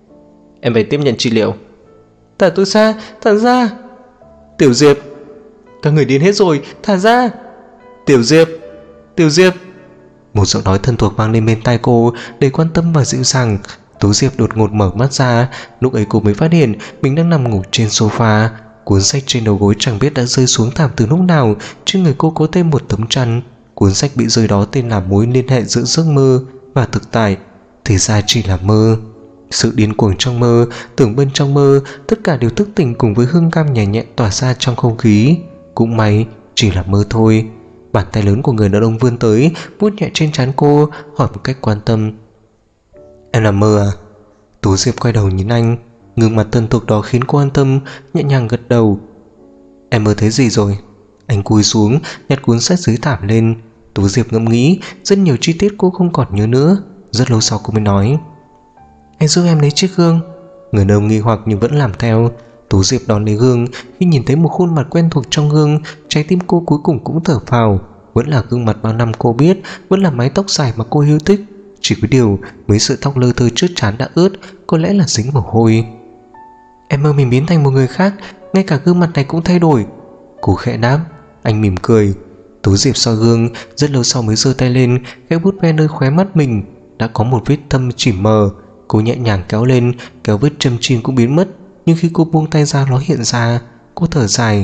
Em phải tiếp nhận trị liệu. Thả tôi ra, thả ra. Tiểu Diệp. Các người điên hết rồi, thả ra. Tiểu Diệp, Tiểu Diệp. Một giọng nói thân thuộc vang lên bên tai cô, đầy quan tâm và dịu dàng. Tố Diệp đột ngột mở mắt ra. Lúc ấy cô mới phát hiện mình đang nằm ngủ trên sofa. Cuốn sách trên đầu gối chẳng biết đã rơi xuống thảm từ lúc nào. Trên người cô có thêm một tấm chăn. Cuốn sách bị rơi đó tên là Mối liên hệ giữa giấc mơ và thực tại. Thì ra chỉ là mơ. Sự điên cuồng trong mơ, Tưởng Bân trong mơ, tất cả đều thức tỉnh cùng với hương cam nhẹ nhẹ tỏa ra trong không khí. Cũng may chỉ là mơ thôi. Bàn tay lớn của người đàn ông vươn tới, vuốt nhẹ trên trán cô, hỏi một cách quan tâm. Em nằm mơ à? Tố Diệp quay đầu nhìn anh. Gương mặt thân thuộc đó khiến cô an tâm, nhẹ nhàng gật đầu. Em mơ thấy gì rồi? Anh cúi xuống, nhặt cuốn sách dưới thảm lên. Tố Diệp ngẫm nghĩ, rất nhiều chi tiết cô không còn nhớ nữa. Rất lâu sau cô mới nói. Anh giúp em lấy chiếc gương. Người đàn ông nghi hoặc nhưng vẫn làm theo. Tố Diệp đón lấy gương. Khi nhìn thấy một khuôn mặt quen thuộc trong gương, trái tim cô cuối cùng cũng thở phào. Vẫn là gương mặt bao năm cô biết, vẫn là mái tóc dài mà cô yêu thích. Chỉ có điều mấy sợi tóc lơ thơ trước trán đã ướt, có lẽ là dính mồ hôi. Em mơ mình biến thành một người khác, ngay cả gương mặt này cũng thay đổi. Cô khẽ đáp. Anh mỉm cười. Tố Diệp soi gương, rất lâu sau mới giơ tay lên, khẽ vuốt ve nơi khóe mắt mình. Đã có một vết thâm chỉ mờ. Cô nhẹ nhàng kéo lên, kéo vết châm chim cũng biến mất. Nhưng khi cô buông tay ra nó hiện ra. Cô thở dài.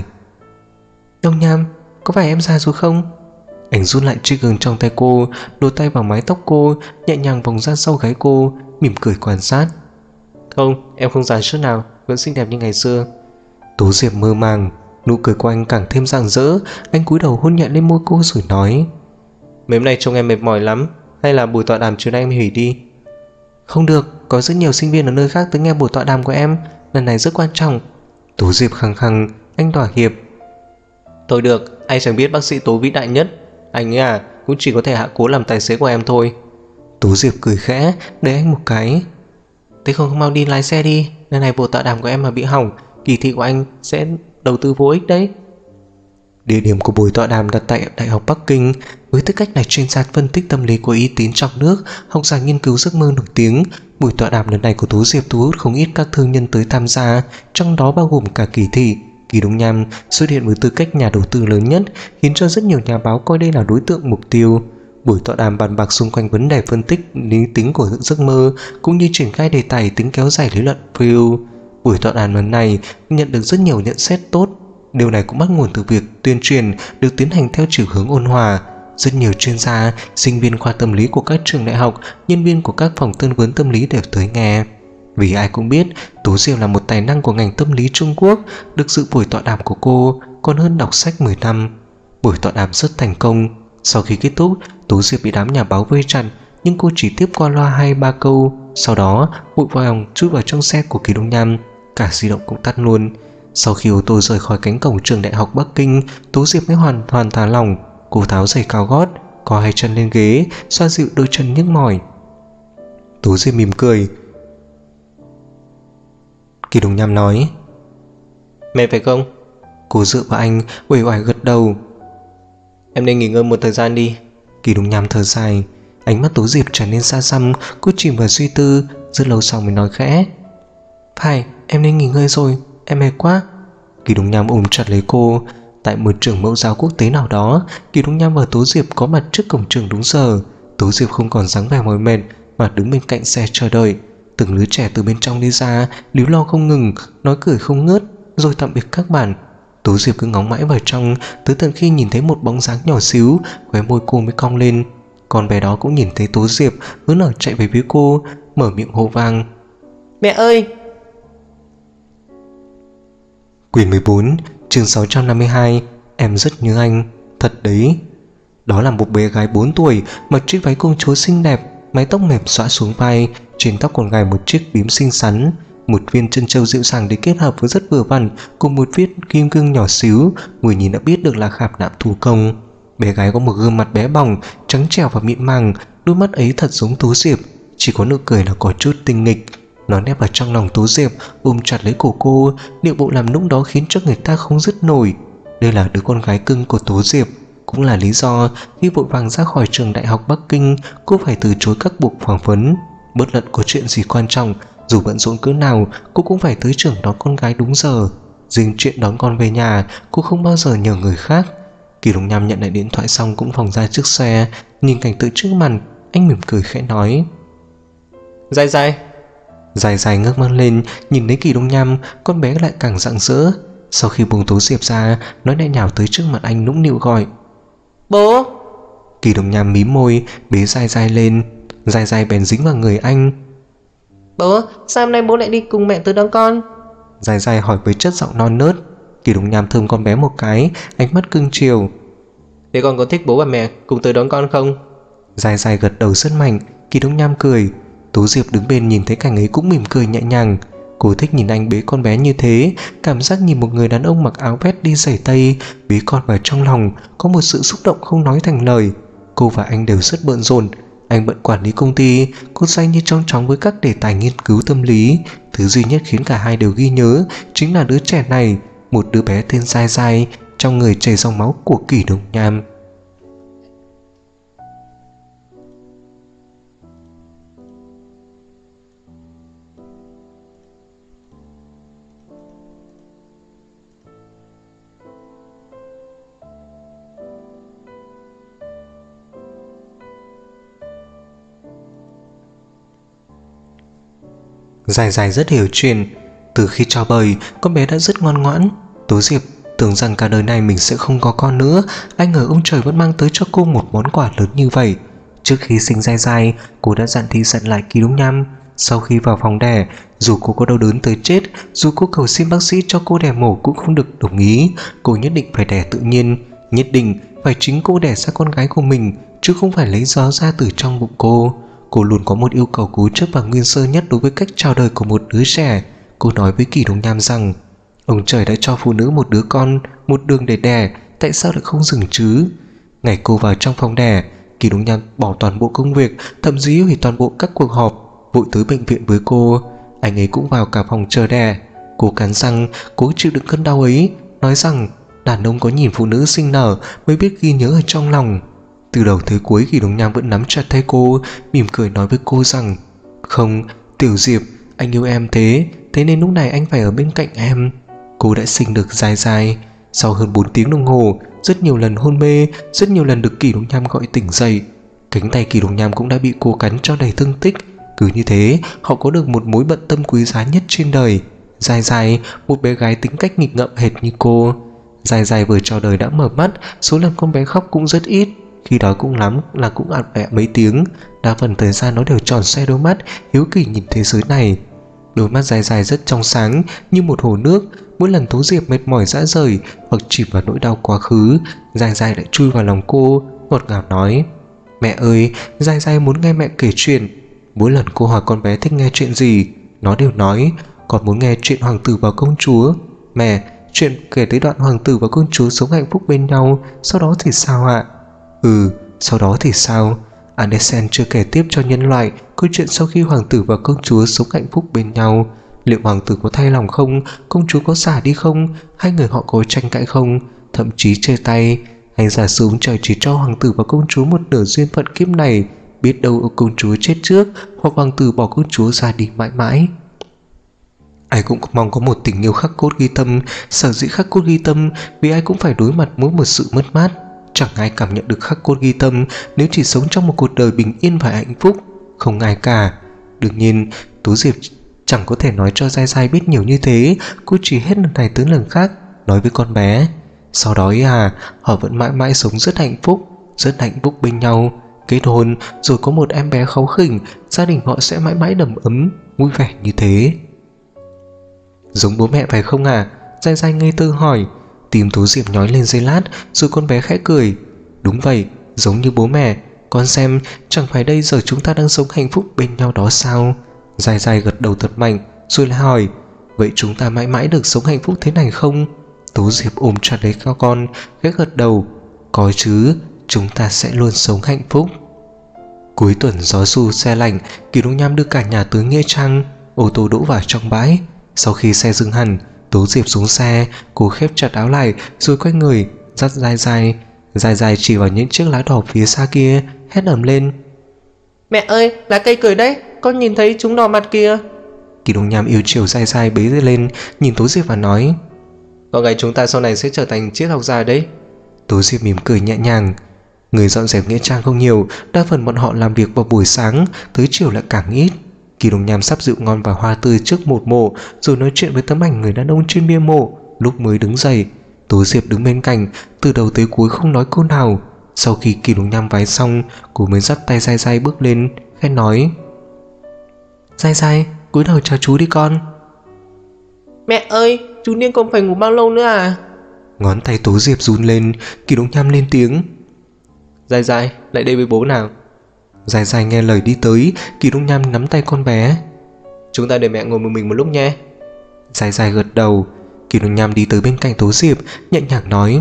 Đông Nham, có phải em già rồi không? Anh rút lại chiếc gương trong tay cô, đổ tay vào mái tóc cô, nhẹ nhàng vòng ra sau gáy cô, mỉm cười quan sát. Không, em không già chút nào, vẫn xinh đẹp như ngày xưa. Tố Diệp mơ màng. Nụ cười của anh càng thêm rạng rỡ. Anh cúi đầu hôn nhẹ lên môi cô rồi nói. Mấy hôm nay trông em mệt mỏi lắm. Hay là buổi tọa đàm chiều nay em hủy đi? Không được, có rất nhiều sinh viên ở nơi khác tới nghe buổi tọa đàm của em. Lần này rất quan trọng. Tố Diệp khăng khăng. Anh thỏa hiệp. Thôi được, anh chẳng biết bác sĩ Tố vĩ đại nhất. Anh ấy à, cũng chỉ có thể hạ cố làm tài xế của em thôi. Tố Diệp cười khẽ, đẩy anh một cái. Thế không mau đi lái xe đi. Lần này buổi tọa đàm của em mà bị hỏng, kỳ thị của anh sẽ đầu tư vô ích đấy. Địa điểm của buổi tọa đàm đặt tại Đại học Bắc Kinh. Với tư cách là chuyên gia phân tích tâm lý của uy tín trong nước, học giả nghiên cứu giấc mơ nổi tiếng, buổi tọa đàm lần này của Tố Diệp thu hút không ít các thương nhân tới tham gia, trong đó bao gồm cả Kỳ Thị. Kỳ Đông Nham xuất hiện với tư cách nhà đầu tư lớn nhất, khiến cho rất nhiều nhà báo coi đây là đối tượng mục tiêu. Buổi tọa đàm bàn bạc xung quanh vấn đề phân tích lý tính của giấc mơ, cũng như triển khai đề tài tính kéo dài lý luận Freud. Buổi tọa đàm lần này nhận được rất nhiều nhận xét tốt. Điều này cũng bắt nguồn từ việc tuyên truyền được tiến hành theo chiều hướng ôn hòa. Rất nhiều chuyên gia, sinh viên khoa tâm lý của các trường đại học, nhân viên của các phòng tư vấn tâm lý đều tới nghe. Vì ai cũng biết Tố Diệp là một tài năng của ngành tâm lý Trung Quốc. Được dự buổi tọa đàm của cô còn hơn đọc sách 10 năm. Buổi tọa đàm rất thành công. Sau khi kết thúc, Tố Diệp bị đám nhà báo vây chặt, nhưng cô chỉ tiếp qua loa 2-3 câu. Sau đó vội vàng chui vào trong xe của Kỳ Đông Nham. Cả di động cũng tắt luôn. Sau khi ô tô rời khỏi cánh cổng trường đại học Bắc Kinh, Tố Diệp mới hoàn toàn thả lỏng. Cô tháo giày cao gót, co hai chân lên ghế, xoa dịu đôi chân nhức mỏi. Tố Diệp mỉm cười. Kỳ Đông Nham nói. Mẹ phải không? Cô dựa vào anh, uể oải gật đầu. Em nên nghỉ ngơi một thời gian đi. Kỳ Đông Nham thở dài. Ánh mắt Tố Diệp trở nên xa xăm. Cô chìm vào suy tư. Rất lâu sau mới nói khẽ. Phải, em nên nghỉ ngơi rồi, em mệt quá. Kỳ Đông Nham ôm chặt lấy cô. Tại một trường mẫu giáo quốc tế nào đó, Kỳ Đông Nham và Tố Diệp có mặt trước cổng trường đúng giờ. Tố Diệp không còn dáng vẻ mỏi mệt mà đứng bên cạnh xe chờ đợi. Từng đứa trẻ từ bên trong đi ra, líu lo không ngừng, nói cười không ngớt, rồi tạm biệt các bạn. Tố Diệp cứ ngóng mãi vào trong, tới tận khi nhìn thấy một bóng dáng nhỏ xíu, khóe môi cô mới cong lên. Con bé đó cũng nhìn thấy Tố Diệp, hớn hở chạy về phía cô, mở miệng hô vang. Mẹ ơi! Quyển 14, chương 652, em rất nhớ anh, thật đấy. Đó là một bé gái 4 tuổi, mặc chiếc váy công chúa xinh đẹp, mái tóc mềm xõa xuống vai, trên tóc còn gài một chiếc bím xinh xắn. Một viên chân châu dịu dàng để kết hợp với rất vừa vặn, cùng một viên kim cương nhỏ xíu, người nhìn đã biết được là khảm nạm thủ công. Bé gái có một gương mặt bé bỏng, trắng trẻo và mịn màng, đôi mắt ấy thật giống Tố Diệp, chỉ có nụ cười là có chút tinh nghịch. Nó nép vào trong lòng Tố Diệp, ôm chặt lấy cổ cô, điệu bộ làm nũng đó khiến cho người ta không dứt nổi. Đây là đứa con gái cưng của Tố Diệp, cũng là lý do khi vội vàng ra khỏi trường đại học Bắc Kinh, cô phải từ chối các buộc phỏng vấn. Bất luận có chuyện gì quan trọng, dù bận rộn cỡ nào, cô cũng phải tới trường đón con gái đúng giờ. Riêng chuyện đón con về nhà, cô không bao giờ nhờ người khác. Kỳ Đồng Nham nhận lại điện thoại xong cũng vòng ra trước xe, nhìn cảnh tượng trước mặt, anh mỉm cười khẽ nói: Dài dài. Dài dài ngước mắt lên, nhìn thấy Kỳ Đông Nham, con bé lại càng rạng rỡ. Sau khi buông Tố Diệp ra, nó lại nhào tới trước mặt anh nũng nịu gọi: Bố! Kỳ Đông Nham mím môi, bế Dài Dài lên. Dài Dài bèn dính vào người anh. Bố, sao hôm nay bố lại đi cùng mẹ tới đón con? Dài Dài hỏi với chất giọng non nớt. Kỳ Đông Nham thơm con bé một cái, ánh mắt cưng chiều. Thế con có thích bố và mẹ cùng tới đón con không? Dài Dài gật đầu rất mạnh. Kỳ Đông Nham cười. Tố Diệp đứng bên nhìn thấy cảnh ấy cũng mỉm cười nhẹ nhàng. Cô thích nhìn anh bế con bé như thế, cảm giác nhìn một người đàn ông mặc áo vest đi giày tây bế con vào trong lòng, có một sự xúc động không nói thành lời. Cô và anh đều rất bận rộn. Anh bận quản lý công ty, cô Danh như trong chóng với các đề tài nghiên cứu tâm lý. Thứ duy nhất khiến cả hai đều ghi nhớ chính là đứa trẻ này, một đứa bé tên Dài Dài, trong người chảy dòng máu của Kỳ Đông Nham. Dài Dài rất hiểu chuyện. Từ khi cho bời, con bé đã rất ngoan ngoãn. Tố Diệp tưởng rằng cả đời này mình sẽ không có con nữa, ai ngờ ông trời vẫn mang tới cho cô một món quà lớn như vậy. Trước khi sinh Dài Dài, cô đã dặn đi dặn lại Kỳ Đông Nham. Sau khi vào phòng đẻ, dù cô có đau đớn tới chết, dù cô cầu xin bác sĩ cho cô đẻ mổ cũng không được đồng ý. Cô nhất định phải đẻ tự nhiên, nhất định phải chính cô đẻ ra con gái của mình, chứ không phải lấy gió ra từ trong bụng cô. Cô luôn có một yêu cầu cố chấp và nguyên sơ nhất đối với cách chào đời của một đứa trẻ. Cô nói với Kỳ Đông Nham rằng ông trời đã cho phụ nữ một đứa con, một đường để đẻ, tại sao lại không dừng chứ? Ngày cô vào trong phòng đẻ, Kỳ Đông Nham bỏ toàn bộ công việc, thậm chí hủy toàn bộ các cuộc họp, vội tới bệnh viện với cô. Anh ấy cũng vào cả phòng chờ đẻ. Cô cắn răng, cố chịu đựng cơn đau ấy, nói rằng đàn ông có nhìn phụ nữ sinh nở mới biết ghi nhớ ở trong lòng. Từ đầu tới cuối Kỳ Đông Nham vẫn nắm chặt tay cô, mỉm cười nói với cô rằng: Không, Tiểu Diệp, anh yêu em thế nên lúc này anh phải ở bên cạnh em. Cô đã sinh được Dài Dài. Sau hơn 4 tiếng đồng hồ, rất nhiều lần hôn mê, rất nhiều lần được Kỳ Đông Nham gọi tỉnh dậy. Cánh tay Kỳ Đông Nham cũng đã bị cô cắn cho đầy thương tích. Cứ như thế, họ có được một mối bận tâm quý giá nhất trên đời. Dài Dài, một bé gái tính cách nghịch ngợm hệt như cô. Dài Dài vừa chào đời đã mở mắt, số lần con bé khóc cũng rất ít. Khi đó cũng lắm là cũng ặn ẹ mấy tiếng. Đa phần thời gian nó đều tròn xoe đôi mắt, hiếu kỳ nhìn thế giới này. Đôi mắt Dài Dài rất trong sáng như một hồ nước. Mỗi lần Tố Diệp mệt mỏi rã rời hoặc chìm vào nỗi đau quá khứ, Dài Dài lại chui vào lòng cô, ngọt ngào nói: Mẹ ơi, Dài Dài muốn nghe mẹ kể chuyện. Mỗi lần cô hỏi con bé thích nghe chuyện gì, nó đều nói: Con muốn nghe chuyện hoàng tử và công chúa. Mẹ, chuyện kể tới đoạn hoàng tử và công chúa sống hạnh phúc bên nhau, sau đó thì sao ạ? Sau đó thì sao? Andersen chưa kể tiếp cho nhân loại câu chuyện sau khi hoàng tử và công chúa sống hạnh phúc bên nhau. Liệu hoàng tử có thay lòng không? Công chúa có xả đi không? Hai người họ có tranh cãi không? Thậm chí chia tay? Hay giả sử trời chỉ cho hoàng tử và công chúa một nửa duyên phận kiếp này, biết đâu công chúa chết trước, hoặc hoàng tử bỏ công chúa ra đi mãi mãi. Ai cũng mong có một tình yêu khắc cốt ghi tâm. Sở dĩ khắc cốt ghi tâm vì ai cũng phải đối mặt mỗi một sự mất mát. Chẳng ai cảm nhận được khắc cốt ghi tâm nếu chỉ sống trong một cuộc đời bình yên và hạnh phúc. Không ai cả. Đương nhiên Tố Diệp chẳng có thể nói cho Dài Dài biết nhiều như thế. Cô chỉ hết lần này tới lần khác nói với con bé: Sau đó họ vẫn mãi mãi sống rất hạnh phúc bên nhau. kết hôn rồi có một em bé kháu khỉnh, gia đình họ sẽ mãi mãi đầm ấm, vui vẻ như thế. Giống bố mẹ phải không à? Giai Giai ngây thơ hỏi. Tim Tố Diệp nhói lên giây lát, rồi con bé khẽ cười. Đúng vậy, giống như bố mẹ. Con xem, chẳng phải đây giờ chúng ta đang sống hạnh phúc bên nhau đó sao? Giai Giai gật đầu thật mạnh, rồi lại hỏi, vậy chúng ta mãi mãi được sống hạnh phúc thế này không? Tố Diệp ôm chặt lấy con, khẽ gật đầu. Có chứ, chúng ta sẽ luôn sống hạnh phúc. Cuối tuần gió du xe lạnh, Kỳ Đông Nham đưa cả nhà tới Nghĩa Trang. Ô tô đỗ vào trong bãi. Sau khi xe dừng hẳn, Tố Diệp xuống xe, cô khép chặt áo lại rồi quay người dắt Giai Giai. Giai Giai chỉ vào những chiếc lá đỏ phía xa kia, hét ầm lên, Mẹ ơi, lá cây cười đấy, con nhìn thấy chúng đỏ mặt kìa. Kỳ Đông Nham yêu chiều Giai Giai bế lên, nhìn Tố Diệp và nói, Con gái chúng ta sau này sẽ trở thành triết học gia đấy. Tố Diệp mỉm cười nhẹ nhàng. Người dọn dẹp Nghĩa Trang không nhiều, đa phần bọn họ làm việc vào buổi sáng, tới chiều lại càng ít. Kỳ Đông Nham sắp rượu ngon và hoa tươi trước một mộ, rồi nói chuyện với tấm ảnh người đàn ông trên bia mộ, lúc mới đứng dậy. Tố Diệp đứng bên cạnh, từ đầu tới cuối không nói câu nào. Sau khi Kỳ Đông Nham vái xong, cô mới dắt tay Giai Giai bước lên, khẽ nói, Giai Giai, cúi đầu chào chú đi con. Mẹ ơi, chú Niên còn phải ngủ bao lâu nữa à? Ngón tay Tố Diệp run lên. Kỳ Đông Nham lên tiếng, Giai Giai, lại đây với bố nào. Giai Giai nghe lời đi tới. Kỳ Đông Nham nắm tay con bé. Chúng ta để mẹ ngồi một mình một lúc nhé. Giai Giai gật đầu. Kỳ Đông Nham đi tới bên cạnh Tố Diệp, nhẹ nhàng nói,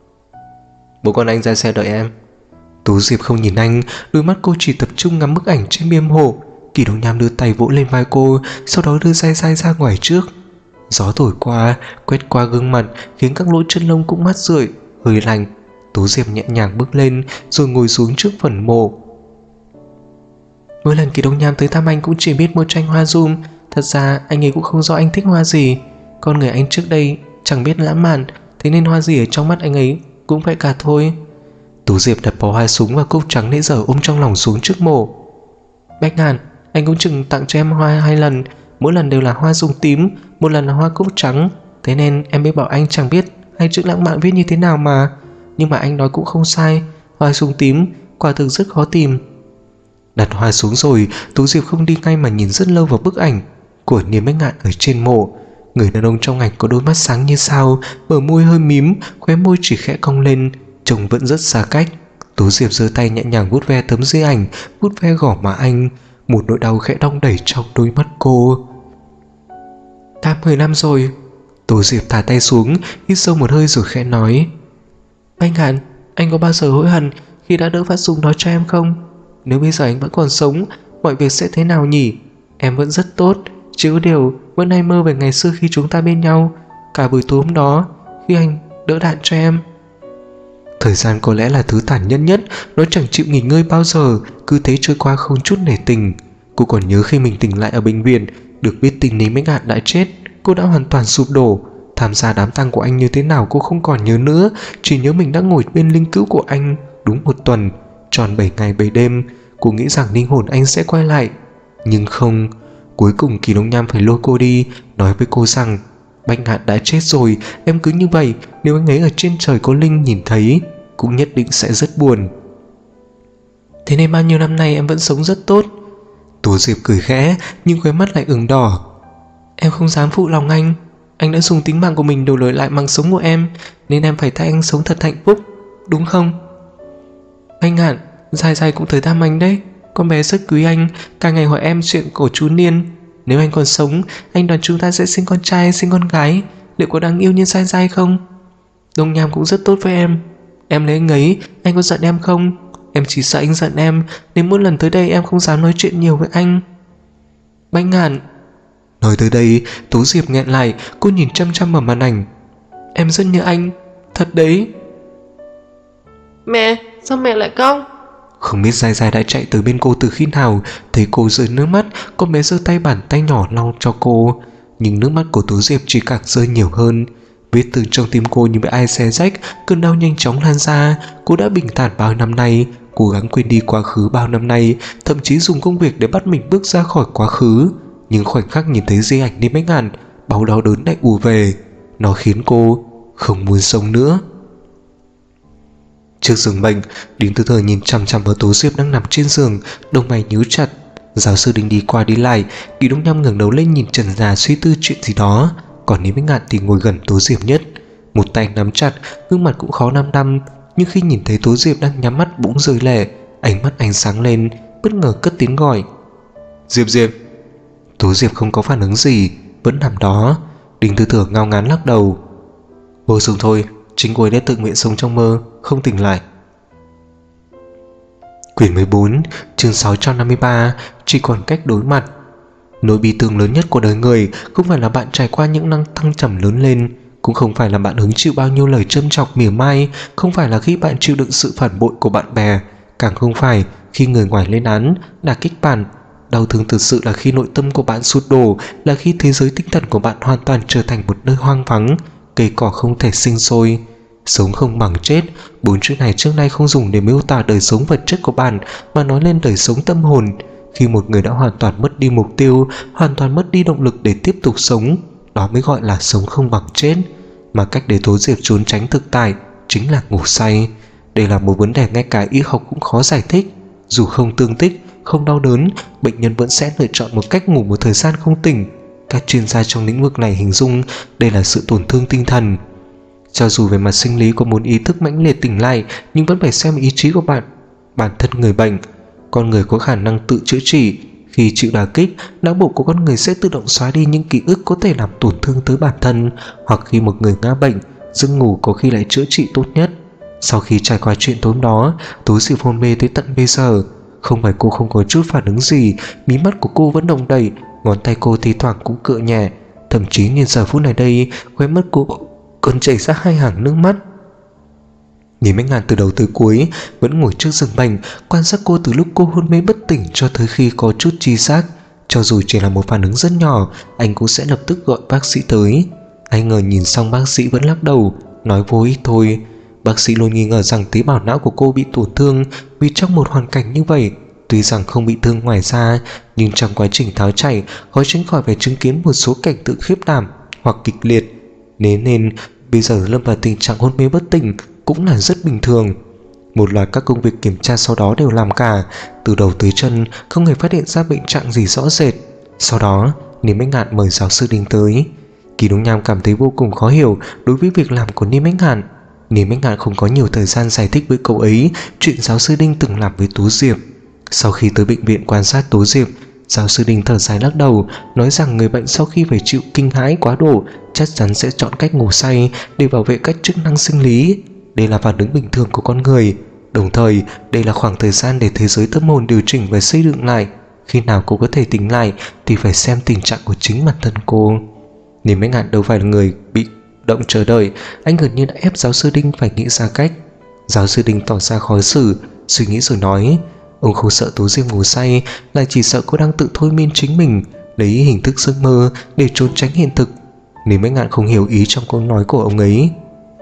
Bố con anh ra xe đợi em. Tố Diệp không nhìn anh, đôi mắt cô chỉ tập trung ngắm bức ảnh trên bia mộ. Kỳ Đông Nham đưa tay vỗ lên vai cô, sau đó đưa Giai Giai ra ngoài trước. Gió thổi qua, quét qua gương mặt, khiến các lỗ chân lông cũng mát rượi, hơi lạnh. Tố Diệp nhẹ nhàng bước lên, rồi ngồi xuống trước phần mộ. Mỗi lần Kỳ Đông Nham tới thăm anh cũng chỉ biết mua tranh hoa giùm. Thật ra anh ấy cũng không rõ anh thích hoa gì. Con người anh trước đây chẳng biết lãng mạn, thế nên hoa gì ở trong mắt anh ấy cũng vậy cả thôi. Tố Diệp đặt bó hoa súng và cúc trắng nãy giờ ôm trong lòng xuống trước mộ. Bách Ngàn, anh cũng chừng tặng cho em hoa 2 lần, mỗi lần đều là hoa dung tím, một lần là hoa cúc trắng. Thế nên em mới bảo anh chẳng biết hai chữ lãng mạn viết như thế nào mà. Nhưng mà anh nói cũng không sai, hoa dung tím quả thực rất khó tìm. Đặt hoa xuống rồi, Tố Diệp không đi ngay mà nhìn rất lâu vào bức ảnh của Niềm Bách Ngạn ở trên mộ. Người đàn ông trong ảnh có đôi mắt sáng như sao, bờ môi hơi mím, khóe môi chỉ khẽ cong lên, trông vẫn rất xa cách. Tố Diệp giơ tay nhẹ nhàng vuốt ve tấm di ảnh, vuốt ve gò má anh. Một nỗi đau khẽ đong đẩy trong đôi mắt cô. Đã 10 năm rồi. Tố Diệp thả tay xuống, hít sâu một hơi rồi khẽ nói, Bách Ngạn, anh có bao giờ hối hận khi đã đỡ phát súng đó cho em không? Nếu bây giờ anh vẫn còn sống, mọi việc sẽ thế nào nhỉ? Em vẫn rất tốt, chỉ có điều vẫn hay mơ về ngày xưa khi chúng ta bên nhau, cả buổi tối hôm đó khi anh đỡ đạn cho em. Thời gian có lẽ là thứ tàn nhẫn nhất, nó chẳng chịu nghỉ ngơi bao giờ, cứ thế trôi qua không chút nể tình. Cô còn nhớ khi mình tỉnh lại ở bệnh viện, được biết tình Niềm Bách Ngạn đã chết, cô đã hoàn toàn sụp đổ. Tham gia đám tang của anh như thế nào cô không còn nhớ nữa, chỉ nhớ mình đã ngồi bên linh cữu của anh đúng 1 tuần, tròn 7 ngày 7 đêm. Cô nghĩ rằng linh hồn anh sẽ quay lại, nhưng không. Cuối cùng Kỳ Đông Nham phải lôi cô đi, nói với cô rằng Bách Ngạn đã chết rồi, em cứ như vậy, nếu anh ấy ở trên trời có linh nhìn thấy cũng nhất định sẽ rất buồn. Thế nên bao nhiêu năm nay em vẫn sống rất tốt. Tố Diệp cười khẽ, nhưng khóe mắt lại ửng đỏ. Em không dám phụ lòng anh đã dùng tính mạng của mình đổi lấy lại mạng sống của em, nên em phải thay anh sống thật hạnh phúc, đúng không? Bách Ngạn, Giai Giai cũng tới thăm anh đấy. Con bé rất quý anh, cả ngày hỏi em chuyện của chú Niên. Nếu anh còn sống, anh đoán chúng ta sẽ sinh con trai hay sinh con gái, liệu có đáng yêu như Giai Giai không? Đông Nham cũng rất tốt với em lấy anh ấy, anh có giận em không? Em chỉ sợ anh giận em, nên mỗi lần tới đây em không dám nói chuyện nhiều với anh. Bách Ngạn. Nói tới đây, Tố Diệp nghẹn lại, cô nhìn chăm chăm vào màn ảnh. Em rất nhớ anh, thật đấy. Mẹ, sao mẹ lại khóc? Không biết Giai Giai đã chạy tới bên cô từ khi nào. Thấy cô rơi nước mắt, con bé giơ tay bàn tay nhỏ lau cho cô. Nhưng nước mắt của Tố Diệp chỉ càng rơi nhiều hơn. Vết thương trong tim cô như bị ai xé rách, cơn đau nhanh chóng lan ra. Cô đã bình thản bao năm nay, cố gắng quên đi quá khứ bao năm nay, thậm chí dùng công việc để bắt mình bước ra khỏi quá khứ. Nhưng khoảnh khắc nhìn thấy di ảnh Niềm Bách Ngạn, bao đau đớn lại ùa về. Nó khiến cô không muốn sống nữa. Trước giường bệnh, Đinh Tư Thờ nhìn chằm chằm vào Tố Diệp đang nằm trên giường, đầu mày nhíu chặt. Giáo sư Đinh đi qua đi lại, Kỳ Đông Nham ngẩng đầu lên nhìn trần nhà suy tư chuyện gì đó, còn Lý Bích Ngạn thì ngồi gần Tố Diệp nhất, một tay nắm chặt, gương mặt cũng khó năm năm. Nhưng khi nhìn thấy Tố Diệp đang nhắm mắt bỗng rơi lệ, ánh mắt anh sáng lên, bất ngờ cất tiếng gọi: Diệp Diệp. Tố Diệp không có phản ứng gì, vẫn nằm đó. Đinh Tư Thờ ngao ngán lắc đầu: Vô dụng thôi, chính cô ấy đã tự nguyện sống trong mơ, không tỉnh lại. Quyển 14, chương 653, chỉ còn cách đối mặt. Nỗi bi thương lớn nhất của đời người không phải là bạn trải qua những năm thăng trầm lớn lên, cũng không phải là bạn hứng chịu bao nhiêu lời châm chọc mỉa mai, không phải là khi bạn chịu đựng sự phản bội của bạn bè, càng không phải khi người ngoài lên án, đả kích bạn. Đau thương thực sự là khi nội tâm của bạn sụp đổ, là khi thế giới tinh thần của bạn hoàn toàn trở thành một nơi hoang vắng, cây cỏ không thể sinh sôi. Sống không bằng chết, bốn chữ này trước nay không dùng để miêu tả đời sống vật chất của bạn, mà nói lên đời sống tâm hồn. Khi một người đã hoàn toàn mất đi mục tiêu, hoàn toàn mất đi động lực để tiếp tục sống, đó mới gọi là sống không bằng chết. Mà cách để Tố Diệp trốn tránh thực tại chính là ngủ say. Đây là một vấn đề ngay cả y học cũng khó giải thích. Dù không tương tích, không đau đớn, bệnh nhân vẫn sẽ lựa chọn một cách ngủ một thời gian không tỉnh. Các chuyên gia trong lĩnh vực này hình dung đây là sự tổn thương tinh thần. Cho dù về mặt sinh lý có muốn ý thức mãnh liệt tỉnh lại, nhưng vẫn phải xem ý chí của bạn, bản thân người bệnh. Con người có khả năng tự chữa trị. Khi chịu đả kích, não bộ của con người sẽ tự động xóa đi những ký ức có thể làm tổn thương tới bản thân. Hoặc khi một người ngã bệnh, giấc ngủ có khi lại chữa trị tốt nhất. Sau khi trải qua chuyện tối đó, Tố Diệp hôn mê tới tận bây giờ. Không phải cô không có chút phản ứng gì, mí mắt của cô vẫn động đậy, ngón tay cô thi thoảng cũng cựa nhẹ. Thậm chí nhìn giờ phút này đây, khóe mắt cô còn chảy ra hai hàng nước mắt. Nhìn Bách Ngạn từ đầu tới cuối vẫn ngồi trước giường bệnh, quan sát cô từ lúc cô hôn mê bất tỉnh cho tới khi có chút tri giác. Cho dù chỉ là một phản ứng rất nhỏ, anh cũng sẽ lập tức gọi bác sĩ tới. Ai ngờ nhìn xong bác sĩ vẫn lắc đầu, nói vô ích thôi. Bác sĩ luôn nghi ngờ rằng tế bào não của cô bị tổn thương, vì trong một hoàn cảnh như vậy, tuy rằng không bị thương ngoài da, nhưng trong quá trình tháo chảy khó tránh khỏi phải chứng kiến một số cảnh tượng khiếp đảm hoặc kịch liệt. Nên bây giờ lâm vào tình trạng hôn mê bất tỉnh cũng là rất bình thường. Một loạt các công việc kiểm tra sau đó đều làm cả, từ đầu tới chân không hề phát hiện ra bệnh trạng gì rõ rệt. Sau đó Niêm Bách Ngạn mời giáo sư Đinh tới. Kỳ Đông Nham cảm thấy vô cùng khó hiểu đối với việc làm của Niêm Bách Ngạn. Niêm Bách Ngạn không có nhiều thời gian giải thích với cậu ấy chuyện giáo sư Đinh từng làm với Tố Diệp. Sau khi tới bệnh viện quan sát Tố Diệp, giáo sư Đinh thở dài lắc đầu, nói rằng người bệnh sau khi phải chịu kinh hãi quá độ chắc chắn sẽ chọn cách ngủ say để bảo vệ các chức năng sinh lý. Đây là phản ứng bình thường của con người. Đồng thời đây là khoảng thời gian để thế giới tâm hồn điều chỉnh và xây dựng lại. Khi nào cô có thể tỉnh lại thì phải xem tình trạng của chính bản thân cô. Niêm Bách Ngạn đâu phải là người bị động chờ đợi, anh gần như đã ép giáo sư Đinh phải nghĩ ra cách. Giáo sư Đinh tỏ ra khó xử, suy nghĩ rồi nói: ông không sợ Tố Diệp ngủ say, là chỉ sợ cô đang tự thôi miên chính mình, lấy hình thức giấc mơ để trốn tránh hiện thực. Niêm Bách Ngạn không hiểu ý trong câu nói của ông ấy.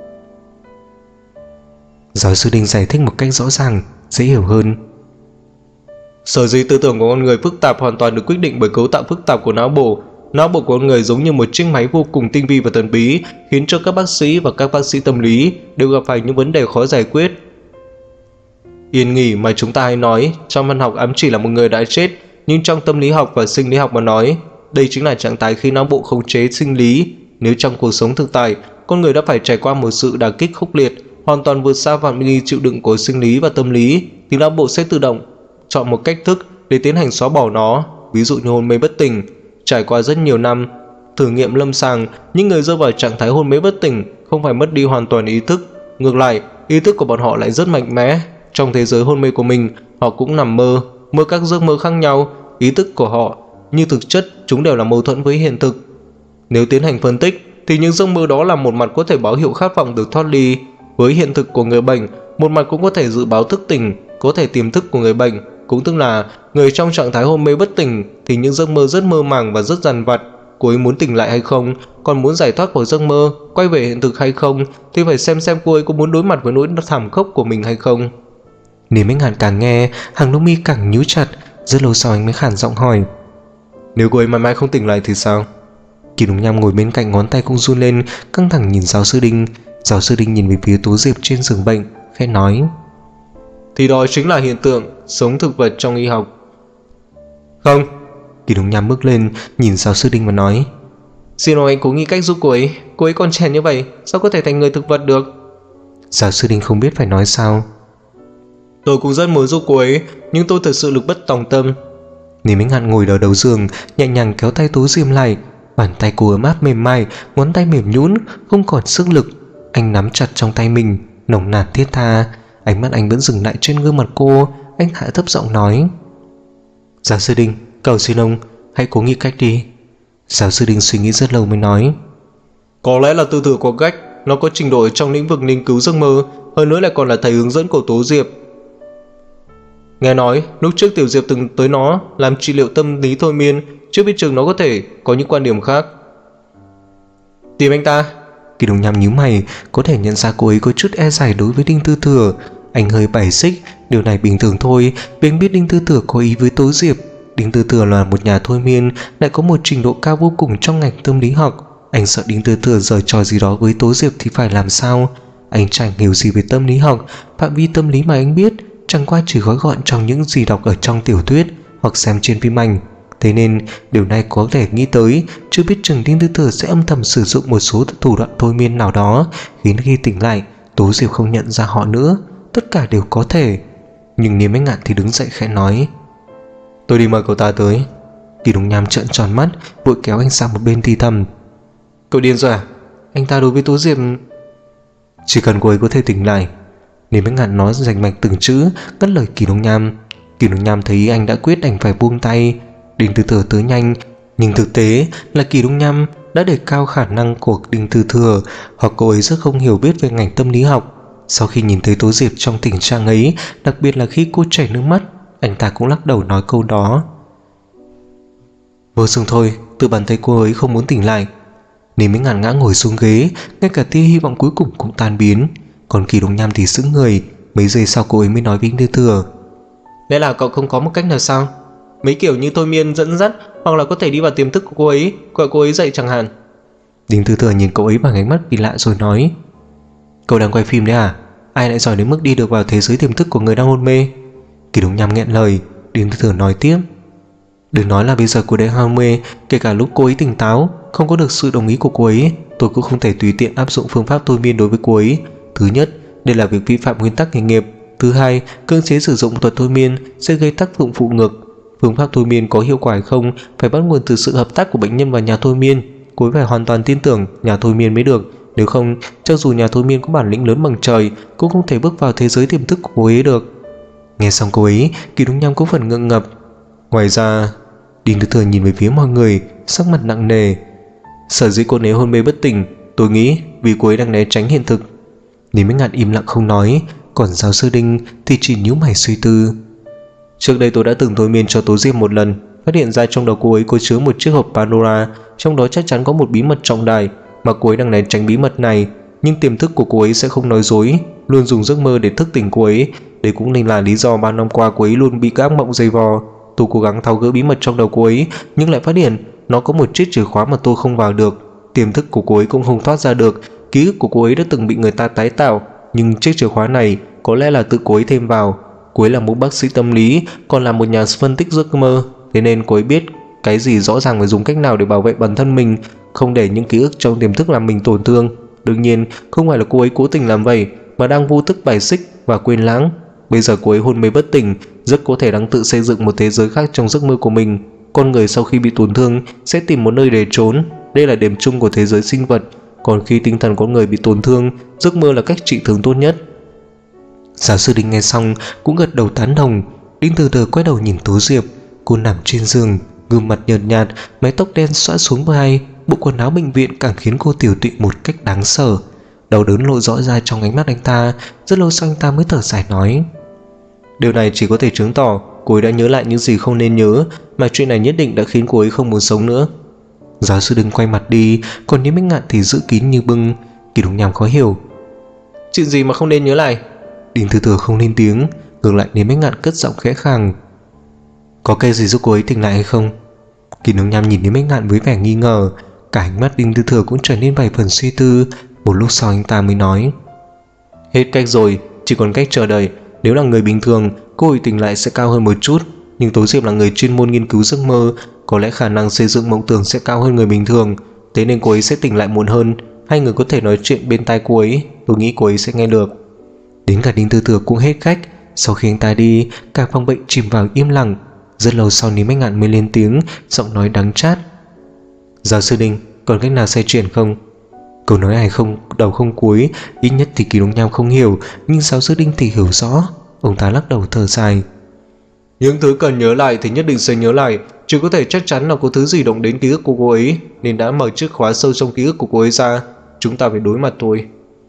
Giáo sư Đinh giải thích một cách rõ ràng, dễ hiểu hơn. Sở dĩ tư tưởng của con người phức tạp hoàn toàn được quyết định bởi cấu tạo phức tạp của não bộ. Não bộ của con người giống như một chiếc máy vô cùng tinh vi và thần bí, khiến cho các bác sĩ và các bác sĩ tâm lý đều gặp phải những vấn đề khó giải quyết. Yên nghỉ mà chúng ta hay nói trong văn học ám chỉ là một người đã chết, nhưng trong tâm lý học và sinh lý học mà nói, đây chính là trạng thái khi não bộ khống chế sinh lý. Nếu trong cuộc sống thực tại, con người đã phải trải qua một sự đả kích khốc liệt, hoàn toàn vượt xa phạm vi chịu đựng của sinh lý và tâm lý, thì não bộ sẽ tự động chọn một cách thức để tiến hành xóa bỏ nó, ví dụ như hôn mê bất tỉnh. Trải qua rất nhiều năm thử nghiệm lâm sàng, những người rơi vào trạng thái hôn mê bất tỉnh không phải mất đi hoàn toàn ý thức, ngược lại, ý thức của bọn họ lại rất mạnh mẽ. Trong thế giới hôn mê của mình, họ cũng nằm mơ các giấc mơ khác nhau. Ý thức của họ, như thực chất, chúng đều là mâu thuẫn với hiện thực. Nếu tiến hành phân tích, thì những giấc mơ đó là một mặt có thể báo hiệu khát vọng được thoát ly với hiện thực của người bệnh, một mặt cũng có thể dự báo thức tỉnh, có thể tiềm thức của người bệnh. Cũng tức là người trong trạng thái hôn mê bất tỉnh thì những giấc mơ rất mơ màng và rất dằn vặt. Cô ấy muốn tỉnh lại hay không, còn muốn giải thoát khỏi giấc mơ, quay về hiện thực hay không, thì phải xem cô ấy có muốn đối mặt với nỗi thảm khốc của mình hay không. Niêm Bách Ngạn càng nghe, hàng lông mi càng nhíu chặt. Rất lâu sau anh mới khản giọng hỏi: nếu cô ấy mãi mãi không tỉnh lại thì sao? Kỳ Đông Nham ngồi bên cạnh, ngón tay cũng run lên, căng thẳng nhìn giáo sư Đinh. Giáo sư Đinh nhìn về phía Tố Diệp trên giường bệnh, khẽ nói. Thì đó chính là hiện tượng sống thực vật trong y học. Không. Kỳ Đông Nham bước lên nhìn giáo sư Đinh và nói. Xin ông anh cố nghĩ cách giúp cô ấy còn trẻ như vậy, sao có thể thành người thực vật được? Giáo sư Đinh không biết phải nói sao. Tôi cũng rất muốn giúp cô ấy, nhưng tôi thật sự lực bất tòng tâm. Lý Minh Ngạn ngồi ở đầu giường, nhẹ nhàng kéo tay Tố Diệp lại. Bàn tay cô ấm áp mềm mại, ngón tay mềm nhũn, không còn sức lực. Anh nắm chặt trong tay mình, nồng nàn thiết tha. Ánh mắt anh vẫn dừng lại trên gương mặt cô. Anh hạ thấp giọng nói. Giáo sư Đinh, cầu xin ông, hãy cố nghĩ cách đi. Giáo sư Đinh suy nghĩ rất lâu mới nói. Có lẽ là tư tưởng có cách, nó có trình độ trong lĩnh vực nghiên cứu giấc mơ, hơn nữa lại còn là thầy hướng dẫn của Tố Diệp. Nghe nói lúc trước Tiểu Diệp từng tới nó làm trị liệu tâm lý thôi miên, chưa biết chừng nó có thể có những quan điểm khác. Tìm anh ta. Kỳ Đông Nham nhíu mày, có thể nhận ra cô ấy có chút e dè đối với Đinh Tư Thừa. Anh hơi bài xích, điều này bình thường thôi, vì anh biết Đinh Tư Thừa có ý với Tố Diệp. Đinh Tư Thừa là một nhà thôi miên, lại có một trình độ cao vô cùng trong ngành tâm lý học. Anh sợ Đinh Tư Thừa giở trò gì đó với Tố Diệp thì phải làm sao? Anh chẳng hiểu gì về tâm lý học, phạm vi tâm lý mà anh biết chẳng qua chỉ gói gọn trong những gì đọc ở trong tiểu thuyết hoặc xem trên phim ảnh. Thế nên điều này có thể nghĩ tới, chưa biết chừng Đinh Tư Thừa sẽ âm thầm sử dụng một số thủ đoạn thôi miên nào đó, khiến khi tỉnh lại Tố Diệp không nhận ra họ nữa. Tất cả đều có thể. Nhưng Niêm Bách Ngạn thì đứng dậy khẽ nói. Tôi đi mời cậu ta tới. Kỳ Đông Nham trợn tròn mắt, vội kéo anh sang một bên thì thầm. Cậu điên rồi à? Anh ta đối với Tố Diệp... Chỉ cần cô ấy có thể tỉnh lại. Niêm Bách Ngạn nói rành mạch từng chữ, ngắt lời Kỳ Đông Nham. Kỳ Đông Nham thấy anh đã quyết đành phải buông tay. Đinh Tư Thừa tới nhanh, nhưng thực tế là Kỳ Đông Nham đã đề cao khả năng của Đinh Tư Thừa, hoặc cô ấy rất không hiểu biết về ngành tâm lý học. Sau khi nhìn thấy Tố Diệp trong tình trạng ấy, đặc biệt là khi cô chảy nước mắt, anh ta cũng lắc đầu nói câu đó. Vô dụng thôi, tự bản thân cô ấy không muốn tỉnh lại. Niêm Bách Ngạn ngã ngồi xuống ghế, ngay cả tia hy vọng cuối cùng cũng tan biến. Còn Kỳ Đông Nham thì sững người. Mấy giây sau cô ấy mới nói với Đinh Tư Thừa. Lẽ là cậu không có một cách nào sao? Mấy kiểu như thôi miên dẫn dắt, hoặc là có thể đi vào tiềm thức của cô ấy, gọi cô ấy dậy chẳng hạn. Đinh Tư Thừa nhìn cậu ấy bằng ánh mắt kỳ lạ rồi nói. Cậu đang quay phim đấy à? Ai lại giỏi đến mức đi được vào thế giới tiềm thức của người đang hôn mê? Kỳ Đông Nham nghẹn lời. Đinh Tư Thừa nói tiếp. Đừng nói là bây giờ cô đang hôn mê, kể cả lúc cô ấy tỉnh táo, không có được sự đồng ý của cô ấy, tôi cũng không thể tùy tiện áp dụng phương pháp thôi miên đối với cô ấy. Thứ nhất, đây là việc vi phạm nguyên tắc nghề nghiệp. Thứ hai, cưỡng chế sử dụng thuật thôi miên sẽ gây tác dụng phụ ngược. Phương pháp thôi miên có hiệu quả hay không phải bắt nguồn từ sự hợp tác của bệnh nhân và nhà thôi miên. Cô ấy phải hoàn toàn tin tưởng nhà thôi miên mới được. Nếu không, cho dù nhà thôi miên có bản lĩnh lớn bằng trời, cũng không thể bước vào thế giới tiềm thức của cô ấy được. Nghe xong cô ấy, Kỳ Đông Nham có phần ngượng ngập. Ngoài ra, Đinh Tư Thừa nhìn về phía mọi người, sắc mặt nặng nề. Sở dĩ cô ấy hôn mê bất tỉnh, tôi nghĩ vì cô ấy đang né tránh hiện thực. Niêm Bách Ngạn im lặng không nói, còn giáo sư Đinh thì chỉ nhíu mày suy tư. Trước đây tôi đã từng thôi miên cho Tố Diệp một lần, phát hiện ra trong đầu cô ấy có chứa một chiếc hộp Pandora, trong đó chắc chắn có một bí mật trọng đại, mà cô ấy đang né tránh bí mật này. Nhưng tiềm thức của cô ấy sẽ không nói dối, luôn dùng giấc mơ để thức tỉnh cô ấy. Đây cũng nên là lý do bao năm qua cô ấy luôn bị các ác mộng dày vò. Tôi cố gắng tháo gỡ bí mật trong đầu cô ấy, nhưng lại phát hiện nó có một chiếc chìa khóa mà tôi không vào được. Tiềm thức của cô ấy cũng không thoát ra được. Ký ức của cô ấy đã từng bị người ta tái tạo, nhưng chiếc chìa khóa này có lẽ là tự cô ấy thêm vào. Cô ấy là một bác sĩ tâm lý, còn là một nhà phân tích giấc mơ, thế nên cô ấy biết cái gì rõ ràng phải dùng cách nào để bảo vệ bản thân mình, không để những ký ức trong tiềm thức làm mình tổn thương. Đương nhiên, không phải là cô ấy cố tình làm vậy, mà đang vô thức bài xích và quên lãng. Bây giờ cô ấy hôn mê bất tỉnh, rất có thể đang tự xây dựng một thế giới khác trong giấc mơ của mình. Con người sau khi bị tổn thương sẽ tìm một nơi để trốn, đây là điểm chung của thế giới sinh vật. Còn khi tinh thần con người bị tổn thương, giấc mơ là cách trị thương tốt nhất. Giáo sư Đinh nghe xong cũng gật đầu tán đồng. Đinh Từ Từ quay đầu nhìn Tố Diệp. Cô nằm trên giường, gương mặt nhợt nhạt, mái tóc đen xõa xuống vai, bộ quần áo bệnh viện càng khiến cô tiều tụy một cách đáng sợ. Đau đớn lộ rõ ra trong ánh mắt anh ta. Rất lâu sau anh ta mới thở dài nói: điều này chỉ có thể chứng tỏ cô ấy đã nhớ lại những gì không nên nhớ, mà chuyện này nhất định đã khiến cô ấy không muốn sống nữa. Giáo sư Đinh quay mặt đi, còn Niêm Bách Ngạn thì giữ kín như bưng. Kỳ Đông Nham khó hiểu: chuyện gì mà không nên nhớ lại? Đinh Từ Từ không lên tiếng, ngược lại Niêm Bách Ngạn cất giọng khẽ khàng: có cái gì giúp cô ấy tỉnh lại hay không? Kỳ Đông Nham nhìn Niêm Bách Ngạn với vẻ nghi ngờ. Cả ánh mắt Đinh Từ Từ cũng trở nên vài phần suy tư. Một lúc sau anh ta mới nói: hết cách rồi, chỉ còn cách chờ đợi. Nếu là người bình thường, cơ hội tỉnh lại sẽ cao hơn một chút, nhưng Tố Diệp là người chuyên môn nghiên cứu giấc mơ, có lẽ khả năng xây dựng mộng tưởng sẽ cao hơn người bình thường, thế nên cô ấy sẽ tỉnh lại muộn hơn. Hai người có thể nói chuyện bên tai cô ấy, tôi nghĩ cô ấy sẽ nghe được. Đến cả Đinh Tư Tưởng cũng hết cách. Sau khi anh ta đi, cả phòng bệnh chìm vào im lặng. Rất lâu sau Lý Bách Ngạn mới lên tiếng, giọng nói đắng chát: "Giáo sư Đinh, còn cách nào xoay chuyển không?" Câu nói này không đầu không cuối, ít nhất thì Kỳ Đông Nham không hiểu, nhưng giáo sư Đinh thì hiểu rõ. Ông ta lắc đầu thở dài: "Những thứ cần nhớ lại thì nhất định sẽ nhớ lại, chỉ có thể chắc chắn là có thứ gì động đến ký ức của cô ấy, nên đã mở chiếc khóa sâu trong ký ức của cô ấy ra. Chúng ta phải đối mặt thôi."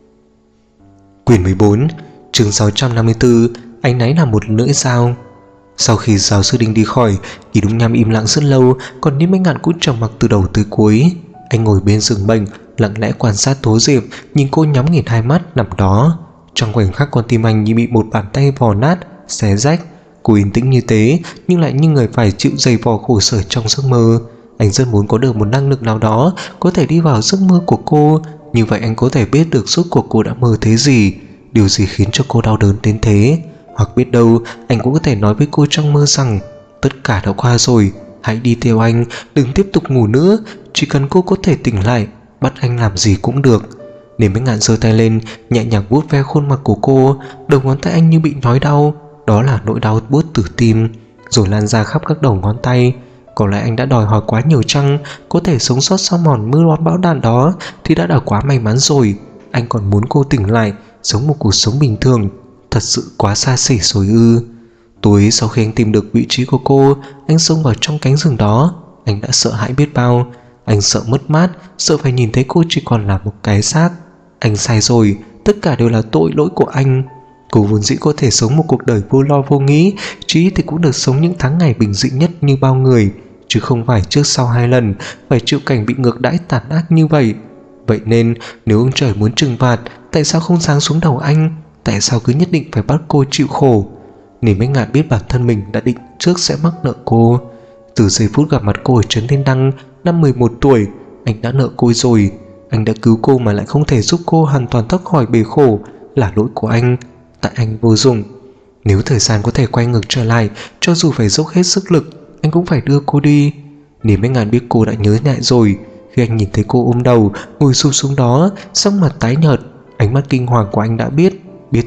Quyển 14, chương 654, ánh náy là một lưỡi dao. Sau khi giáo sư Đinh đi khỏi, Kỳ Đông Nham im lặng rất lâu, còn Lý Bách Ngạn cũng trầm mặc từ đầu tới cuối. Anh ngồi bên giường bệnh, lặng lẽ quan sát Tố Diệp, nhìn cô nhắm nghiền hai mắt nằm đó. Trong khoảnh khắc con tim anh như bị một bàn tay vò nát, xé rách. Cô yên tĩnh như thế, nhưng lại như người phải chịu dày vò khổ sở trong giấc mơ. Anh rất muốn có được một năng lực nào đó có thể đi vào giấc mơ của cô, như vậy anh có thể biết được suốt cuộc cô đã mơ thế gì, điều gì khiến cho cô đau đớn đến thế. Hoặc biết đâu anh cũng có thể nói với cô trong mơ rằng tất cả đã qua rồi, hãy đi theo anh, đừng tiếp tục ngủ nữa, chỉ cần cô có thể tỉnh lại, bắt anh làm gì cũng được. Để Bách Ngạn giơ tay lên, nhẹ nhàng vuốt ve khuôn mặt của cô. Đầu ngón tay anh như bị nhói đau, đó là nỗi đau buốt từ tim, rồi lan ra khắp các đầu ngón tay. Có lẽ anh đã đòi hỏi quá nhiều chăng? Có thể sống sót sau mòn mưa bão đạn đó thì đã quá may mắn rồi. Anh còn muốn cô tỉnh lại, sống một cuộc sống bình thường, thật sự quá xa xỉ rồi ư? Tối sau khi anh tìm được vị trí của cô, anh xông vào trong cánh rừng đó. Anh đã sợ hãi biết bao. Anh sợ mất mát, sợ phải nhìn thấy cô chỉ còn là một cái xác. Anh sai rồi, tất cả đều là tội lỗi của anh. Cô vốn dĩ có thể sống một cuộc đời vô lo vô nghĩ, chí thì cũng được sống những tháng ngày bình dị nhất như bao người, chứ không phải trước sau hai lần phải chịu cảnh bị ngược đãi tàn ác như vậy. Vậy nên nếu ông trời muốn trừng phạt, tại sao không giáng xuống đầu anh? Tại sao cứ nhất định phải bắt cô chịu khổ? Nên Bách Ngạn biết bản thân mình đã định trước sẽ mắc nợ cô. Từ giây phút gặp mặt cô ở trấn Thiên Đăng năm 11 tuổi, anh đã nợ cô rồi. Anh đã cứu cô mà lại không thể giúp cô hoàn toàn thoát khỏi bể khổ, là lỗi của anh. Tại anh vô dụng. Nếu thời gian có thể quay ngược trở lại, cho dù phải dốc hết sức lực, anh cũng phải đưa cô đi. Nếu Bách Ngạn biết cô đã nhớ nhại rồi. Khi anh nhìn thấy cô ôm đầu ngồi sụp xuống đó, sắc mặt tái nhợt, ánh mắt kinh hoàng của anh đã biết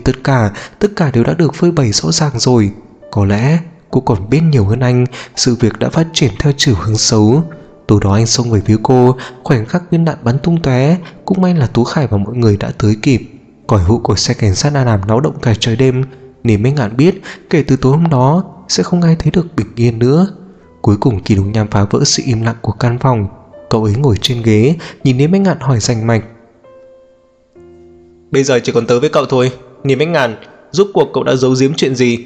tất cả đều đã được phơi bày rõ ràng rồi. Có lẽ cô còn biết nhiều hơn anh. Sự việc đã phát triển theo chiều hướng xấu. Tối đó anh xông về phía cô, khoảnh khắc viên đạn bắn tung tóe. Cũng may là Tú Khải và mọi người đã tới kịp. Còi hụ của xe cảnh sát đã làm náo động cả trời đêm. Nên Bách Ngạn biết kể từ tối hôm đó sẽ không ai thấy được bình yên nữa. Cuối cùng Kỳ Đông Nham phá vỡ sự im lặng của căn phòng. Cậu ấy ngồi trên ghế, nhìn đến Bách Ngạn hỏi rành mạch: "Bây giờ chỉ còn tớ với cậu thôi. Nhìn Bách Ngạn, rốt cuộc cậu đã giấu giếm chuyện gì?"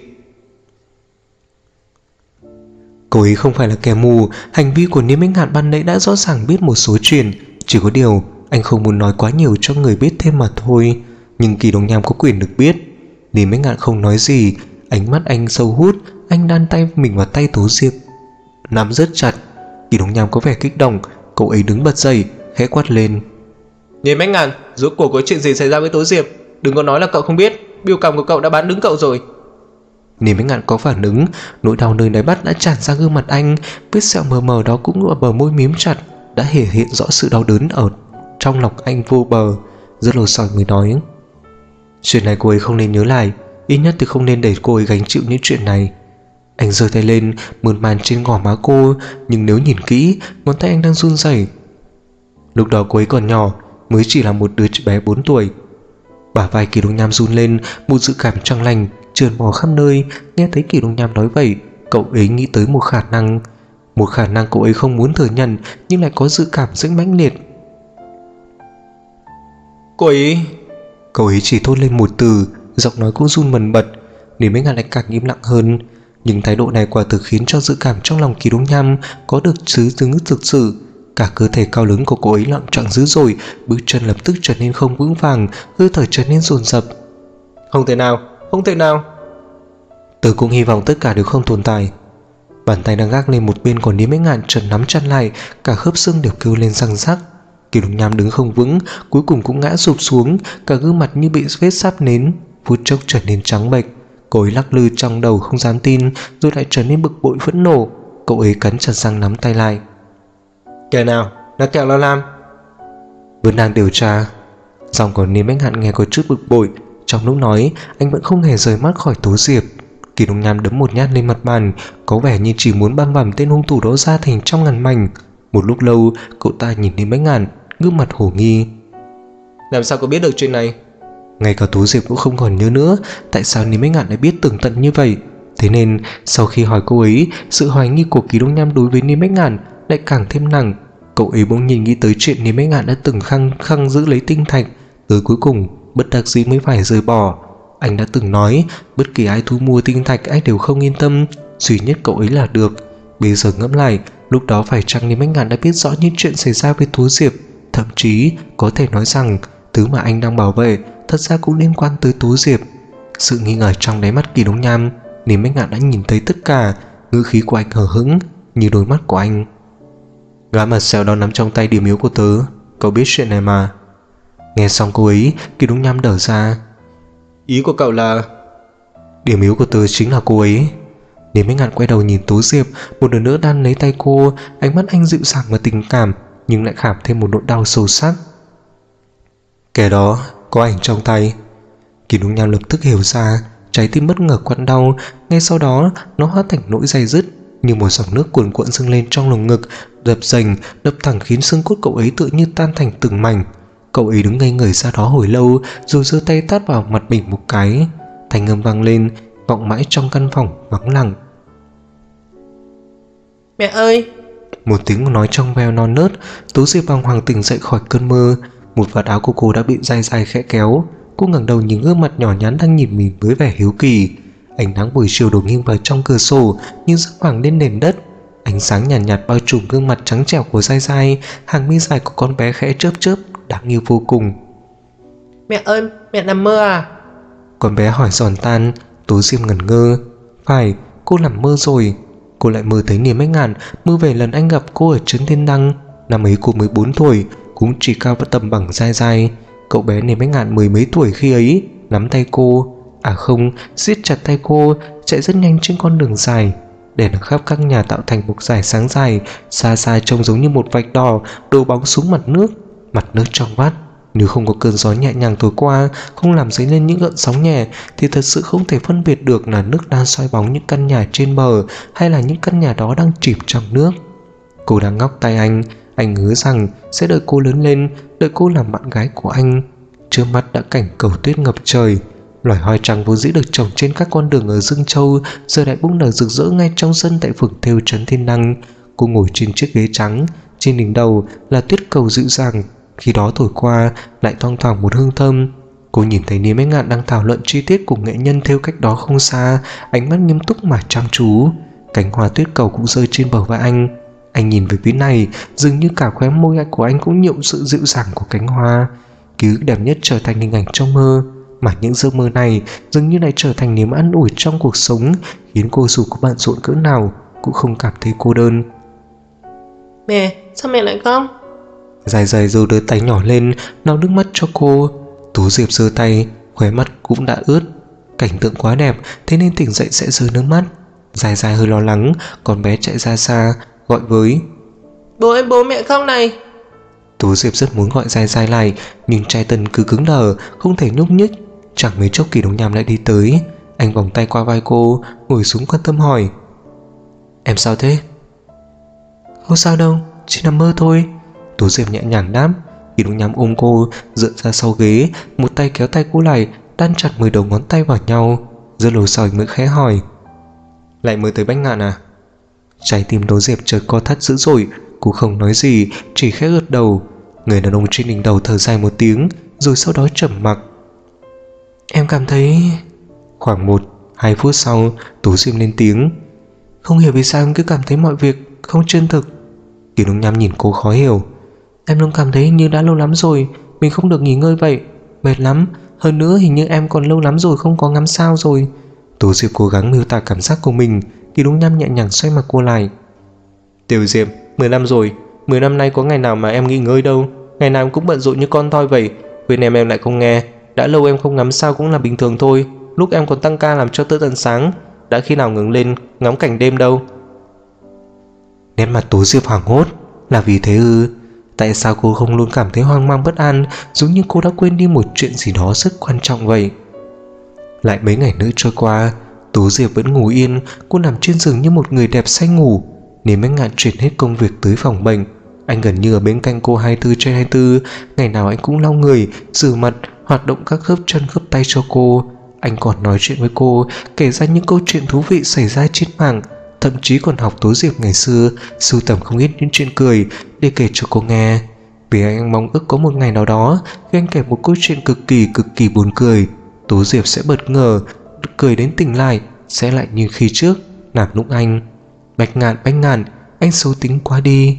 Cậu ấy không phải là kẻ mù. Hành vi của Niêm Bách Ngạn ban nãy đã rõ ràng biết một số chuyện. Chỉ có điều anh không muốn nói quá nhiều cho người biết thêm mà thôi. Nhưng Kỳ Đông Nham có quyền được biết. Niêm Bách Ngạn không nói gì. Ánh mắt anh sâu hút. Anh đan tay mình vào tay Tố Diệp, nắm rất chặt. Kỳ Đông Nham có vẻ kích động. Cậu ấy đứng bật dậy, khẽ quát lên: "Niêm Bách Ngạn, rốt cuộc có chuyện gì xảy ra với Tố Diệp? Đừng có nói là cậu không biết. Biểu cảm của cậu đã bán đứng cậu rồi." Niêm Bách Ngạn có phản ứng. Nỗi đau nơi đáy mắt đã tràn ra gương mặt anh. Vết sẹo mờ mờ đó cũng ở bờ môi mím chặt đã thể hiện rõ sự đau đớn ở trong lòng anh vô bờ. Rất lâu sau mới nói: "Chuyện này cô ấy không nên nhớ lại. Ít nhất thì không nên để cô ấy gánh chịu những chuyện này." Anh giơ tay lên mơn man trên gò má cô, nhưng nếu nhìn kỹ, ngón tay anh đang run rẩy. Lúc đó cô ấy còn nhỏ, mới chỉ là một đứa bé 4 tuổi. Bả vai Kỳ Đông Nham run lên, một dự cảm chẳng lành trườn mò khắp nơi. Nghe thấy Kỳ Đông Nham nói vậy, cậu ấy nghĩ tới một khả năng cậu ấy không muốn thừa nhận, nhưng lại có dự cảm rất mãnh liệt. Cậu ấy chỉ thốt lên một từ, giọng nói cũng run bần bật. Nên Bách Ngạn lại càng im lặng hơn. Nhưng thái độ này quả thực khiến cho dự cảm trong lòng Kỳ Đông Nham có được thứ chứng thực sự. Cả cơ thể cao lớn của cô ấy loạn choạng dữ dội, bước chân lập tức trở nên không vững vàng, hơi thở trở nên dồn dập. Không thể nào. Tớ cũng hy vọng tất cả đều không tồn tại." Bàn tay đang gác lên một bên còn Niêm Bách Ngạn chợt nắm chặt lại, cả khớp xương đều kêu lên răng rắc. Kỳ Đông Nham đứng không vững, cuối cùng cũng ngã sụp xuống, cả gương mặt như bị vết sáp nến. phút chốc trở nên trắng bệch. Cô ấy lắc lư trong đầu không dám tin, rồi lại trở nên bực bội phẫn nộ. Cậu ấy cắn chặt răng nắm tay lại. Kẻ nào đã kẹo nó làm? Vẫn đang điều tra. Giọng của Niêm Bách Hạn nghe có chút bực bội. Trong lúc nói, anh vẫn không hề rời mắt khỏi Tố Diệp. Kỳ Đông Nham đấm một nhát lên mặt bàn, có vẻ như chỉ muốn băm vằm tên hung thủ đó ra thành trăm ngàn mảnh. Một lúc lâu, cậu ta nhìn Niêm Bách Hạn, gương mặt hổ nghi. Làm sao có biết được chuyện này? Ngay cả Tố Diệp cũng không còn nhớ nữa tại sao Niêm Bách Hạn lại biết tường tận như vậy. Thế nên sau khi hỏi cô ấy, sự hoài nghi của Kỳ Đông Nham đối với Niêm Bách Hạn lại càng thêm nặng. Cậu ấy bỗng nhìn nghĩ tới chuyện Niêm Bách Hạn đã từng khăng giữ lấy tinh thạch, tới cuối cùng bất đắc dĩ mới phải rời bỏ. Anh đã từng nói bất kỳ ai thu mua tinh thạch anh đều không yên tâm, duy nhất cậu ấy là được. Bây giờ ngẫm lại, lúc đó phải chăng Niêm Bách Hạn đã biết rõ những chuyện xảy ra với Tố Diệp, thậm chí có thể nói rằng thứ mà anh đang bảo vệ thật ra cũng liên quan tới Tố Diệp. Sự nghi ngờ trong đáy mắt Kỳ Đông Nham, Niêm Bách Hạn đã nhìn thấy tất cả. Ngữ khí của anh hờ hững như đôi mắt của anh. Gã mặt sẹo đó nắm trong tay điểm yếu của tớ, cậu biết chuyện này mà. Nghe xong cô ấy, Kỳ Đông Nham đờ ra. Ý của cậu là... Điểm yếu của tớ chính là cô ấy. Niêm Bách Hạn quay đầu nhìn Tố Diệp, một lần nữa đan lấy tay cô. Ánh mắt anh dịu dàng và tình cảm, nhưng lại khảm thêm một nỗi đau sâu sắc. Kẻ đó có ảnh trong tay. Kỳ Đông Nham lập tức hiểu ra, trái tim bất ngờ quặn đau. Ngay sau đó nó hóa thành nỗi day dứt, như một dòng nước cuồn cuộn dâng lên trong lồng ngực, đập dành, đập thẳng khiến xương cốt cậu ấy tựa như tan thành từng mảnh. Cậu ấy đứng ngây người ra đó hồi lâu, rồi giơ tay tát vào mặt mình một cái. Thanh âm vang lên, vọng mãi trong căn phòng vắng lặng. Mẹ ơi! Một tiếng nói trong veo non nớt. Tố Diệp bàng hoàng tỉnh dậy khỏi cơn mơ. Một vạt áo của cô đã bị dai dai khẽ kéo. Cô ngẩng đầu nhìn gương mặt nhỏ nhắn đang nhìn mình với vẻ hiếu kỳ. Ánh nắng buổi chiều đổ nghiêng vào trong cửa sổ như rắc vàng lên nền đất. Ánh sáng nhàn nhạt bao trùm gương mặt trắng trẻo của dai dai, hàng mi dài của con bé khẽ chớp chớp, đáng yêu vô cùng. Mẹ ơi, mẹ nằm mơ à? Con bé hỏi giòn tan. Tố Diệp ngẩn ngơ. Phải, cô nằm mơ rồi. Cô lại mơ thấy Niêm Bách Hạn, mơ về lần anh gặp cô ở trấn Thiên Đăng. Năm ấy cô mới 4 tuổi, cũng chỉ cao và tầm bằng dai dai. Cậu bé Niêm Bách Hạn 10 mấy tuổi khi ấy, nắm tay cô, à không, siết chặt tay cô, chạy rất nhanh trên con đường dài. Đèn ở khắp các nhà tạo thành một dải sáng dài, xa xa trông giống như một vạch đỏ đổ bóng xuống mặt nước trong vắt. Nếu không có cơn gió nhẹ nhàng thổi qua, không làm dấy lên những gợn sóng nhẹ, thì thật sự không thể phân biệt được là nước đang soi bóng những căn nhà trên bờ hay là những căn nhà đó đang chìm trong nước. Cô đang ngóc tay anh hứa rằng sẽ đợi cô lớn lên, đợi cô làm bạn gái của anh. Trước mắt đã cảnh cầu tuyết ngập trời. Loài hoa trắng vốn dĩ được trồng trên các con đường ở Dương Châu giờ lại bung nở rực rỡ ngay trong sân tại phường Thêu trấn Thiên Đăng. Cô ngồi trên chiếc ghế trắng, trên đỉnh đầu là tuyết cầu dịu dàng, khi đó thổi qua lại thoang thoảng một hương thơm. Cô nhìn thấy Niêm Bách Hạn đang thảo luận chi tiết cùng nghệ nhân thêu cách đó không xa, ánh mắt nghiêm túc mà chăm chú. Cánh hoa tuyết cầu cũng rơi trên bờ vai anh. Anh nhìn về phía này, dường như cả khóe môi của anh cũng nhuộm sự dịu dàng của cánh hoa. Ký ức đẹp nhất trở thành hình ảnh trong mơ, mà những giấc mơ này dường như lại trở thành niềm an ủi trong cuộc sống, khiến cô dù có bận rộn cỡ nào cũng không cảm thấy cô đơn. Mẹ, sao mẹ lại khóc? Dài dài rồi đưa tay nhỏ lên lau nước mắt cho cô. Tố Diệp giơ tay, khóe mắt cũng đã ướt. Cảnh tượng quá đẹp, thế nên tỉnh dậy sẽ rơi nước mắt. Dài dài hơi lo lắng, con bé chạy ra xa gọi với: Bố ơi, bố mẹ khóc này. Tố Diệp rất muốn gọi Dài Dài lại, nhưng trái chân cứ cứng đờ, không thể nhúc nhích. Chẳng mấy chốc Kỳ Đông Nham lại đi tới. Anh vòng tay qua vai cô, ngồi xuống quan tâm hỏi: Em sao thế? Không sao đâu, chỉ nằm mơ thôi. Tố Diệp nhẹ nhàng đáp. Kỳ Đông Nham ôm cô, dựa ra sau ghế, một tay kéo tay cô lại, đan chặt 10 đầu ngón tay vào nhau. Rất lâu sau mới khẽ hỏi: Lại mơ tới Bách Ngạn à? Trái tim Tố Diệp chợt co thắt dữ dội. Cô không nói gì, chỉ khẽ gật đầu. Người đàn ông trên đỉnh đầu thở dài một tiếng, rồi sau đó trầm mặc. Em cảm thấy... Khoảng 1-2 phút sau, Tố Diệp lên tiếng: Không hiểu vì sao em cứ cảm thấy mọi việc không chân thực. Kỳ Đông Nham nhìn cô khó hiểu. Em luôn cảm thấy như đã lâu lắm rồi mình không được nghỉ ngơi vậy, mệt lắm. Hơn nữa hình như em còn lâu lắm rồi không có ngắm sao rồi. Tố Diệp cố gắng miêu tả cảm giác của mình. Kỳ Đông Nham nhẹ nhàng xoay mặt cô lại. Tiểu Diệp, 10 năm rồi, 10 năm nay có ngày nào mà em nghỉ ngơi đâu. Ngày nào em cũng bận rộn như con thoi vậy. Bên em lại không nghe. Đã lâu em không ngắm sao cũng là bình thường thôi. Lúc em còn tăng ca làm cho tới tận sáng, đã khi nào ngừng lên ngắm cảnh đêm đâu. Nét mặt Tố Diệp hoảng hốt. Là vì thế ư? Tại sao cô không luôn cảm thấy hoang mang bất an, giống như cô đã quên đi một chuyện gì đó rất quan trọng vậy? Lại mấy ngày nữa trôi qua, Tố Diệp vẫn ngủ yên. Cô nằm trên giường như một người đẹp say ngủ. Nếu Bách Ngạn chuyển hết công việc tới phòng bệnh, anh gần như ở bên cạnh cô 24/24. Ngày nào anh cũng lau người, rửa mặt, hoạt động các khớp chân khớp tay cho cô. Anh còn nói chuyện với cô, kể ra những câu chuyện thú vị xảy ra trên mạng, thậm chí còn học Tố Diệp ngày xưa, sưu tầm không ít những chuyện cười để kể cho cô nghe. Vì anh mong ước có một ngày nào đó, khi anh kể một câu chuyện cực kỳ buồn cười, Tố Diệp sẽ bất ngờ cười đến tỉnh lại, sẽ lại như khi trước làm nũng anh. Bách Ngạn, anh xấu tính quá đi.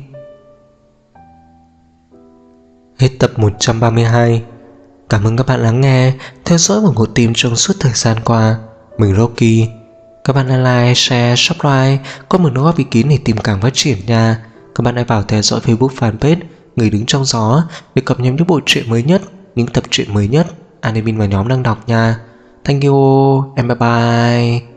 Hết tập 132. Cảm ơn các bạn lắng nghe, theo dõi và ủng hộ team trong suốt thời gian qua. Mình Rocky. Các bạn hãy like, share, subscribe, có một đóng góp ý kiến để team càng phát triển nha. Các bạn hãy vào theo dõi Facebook fanpage Người Đứng Trong Gió để cập nhật những bộ truyện mới nhất, những tập truyện mới nhất admin và nhóm đang đọc nha. Thank you, and bye bye.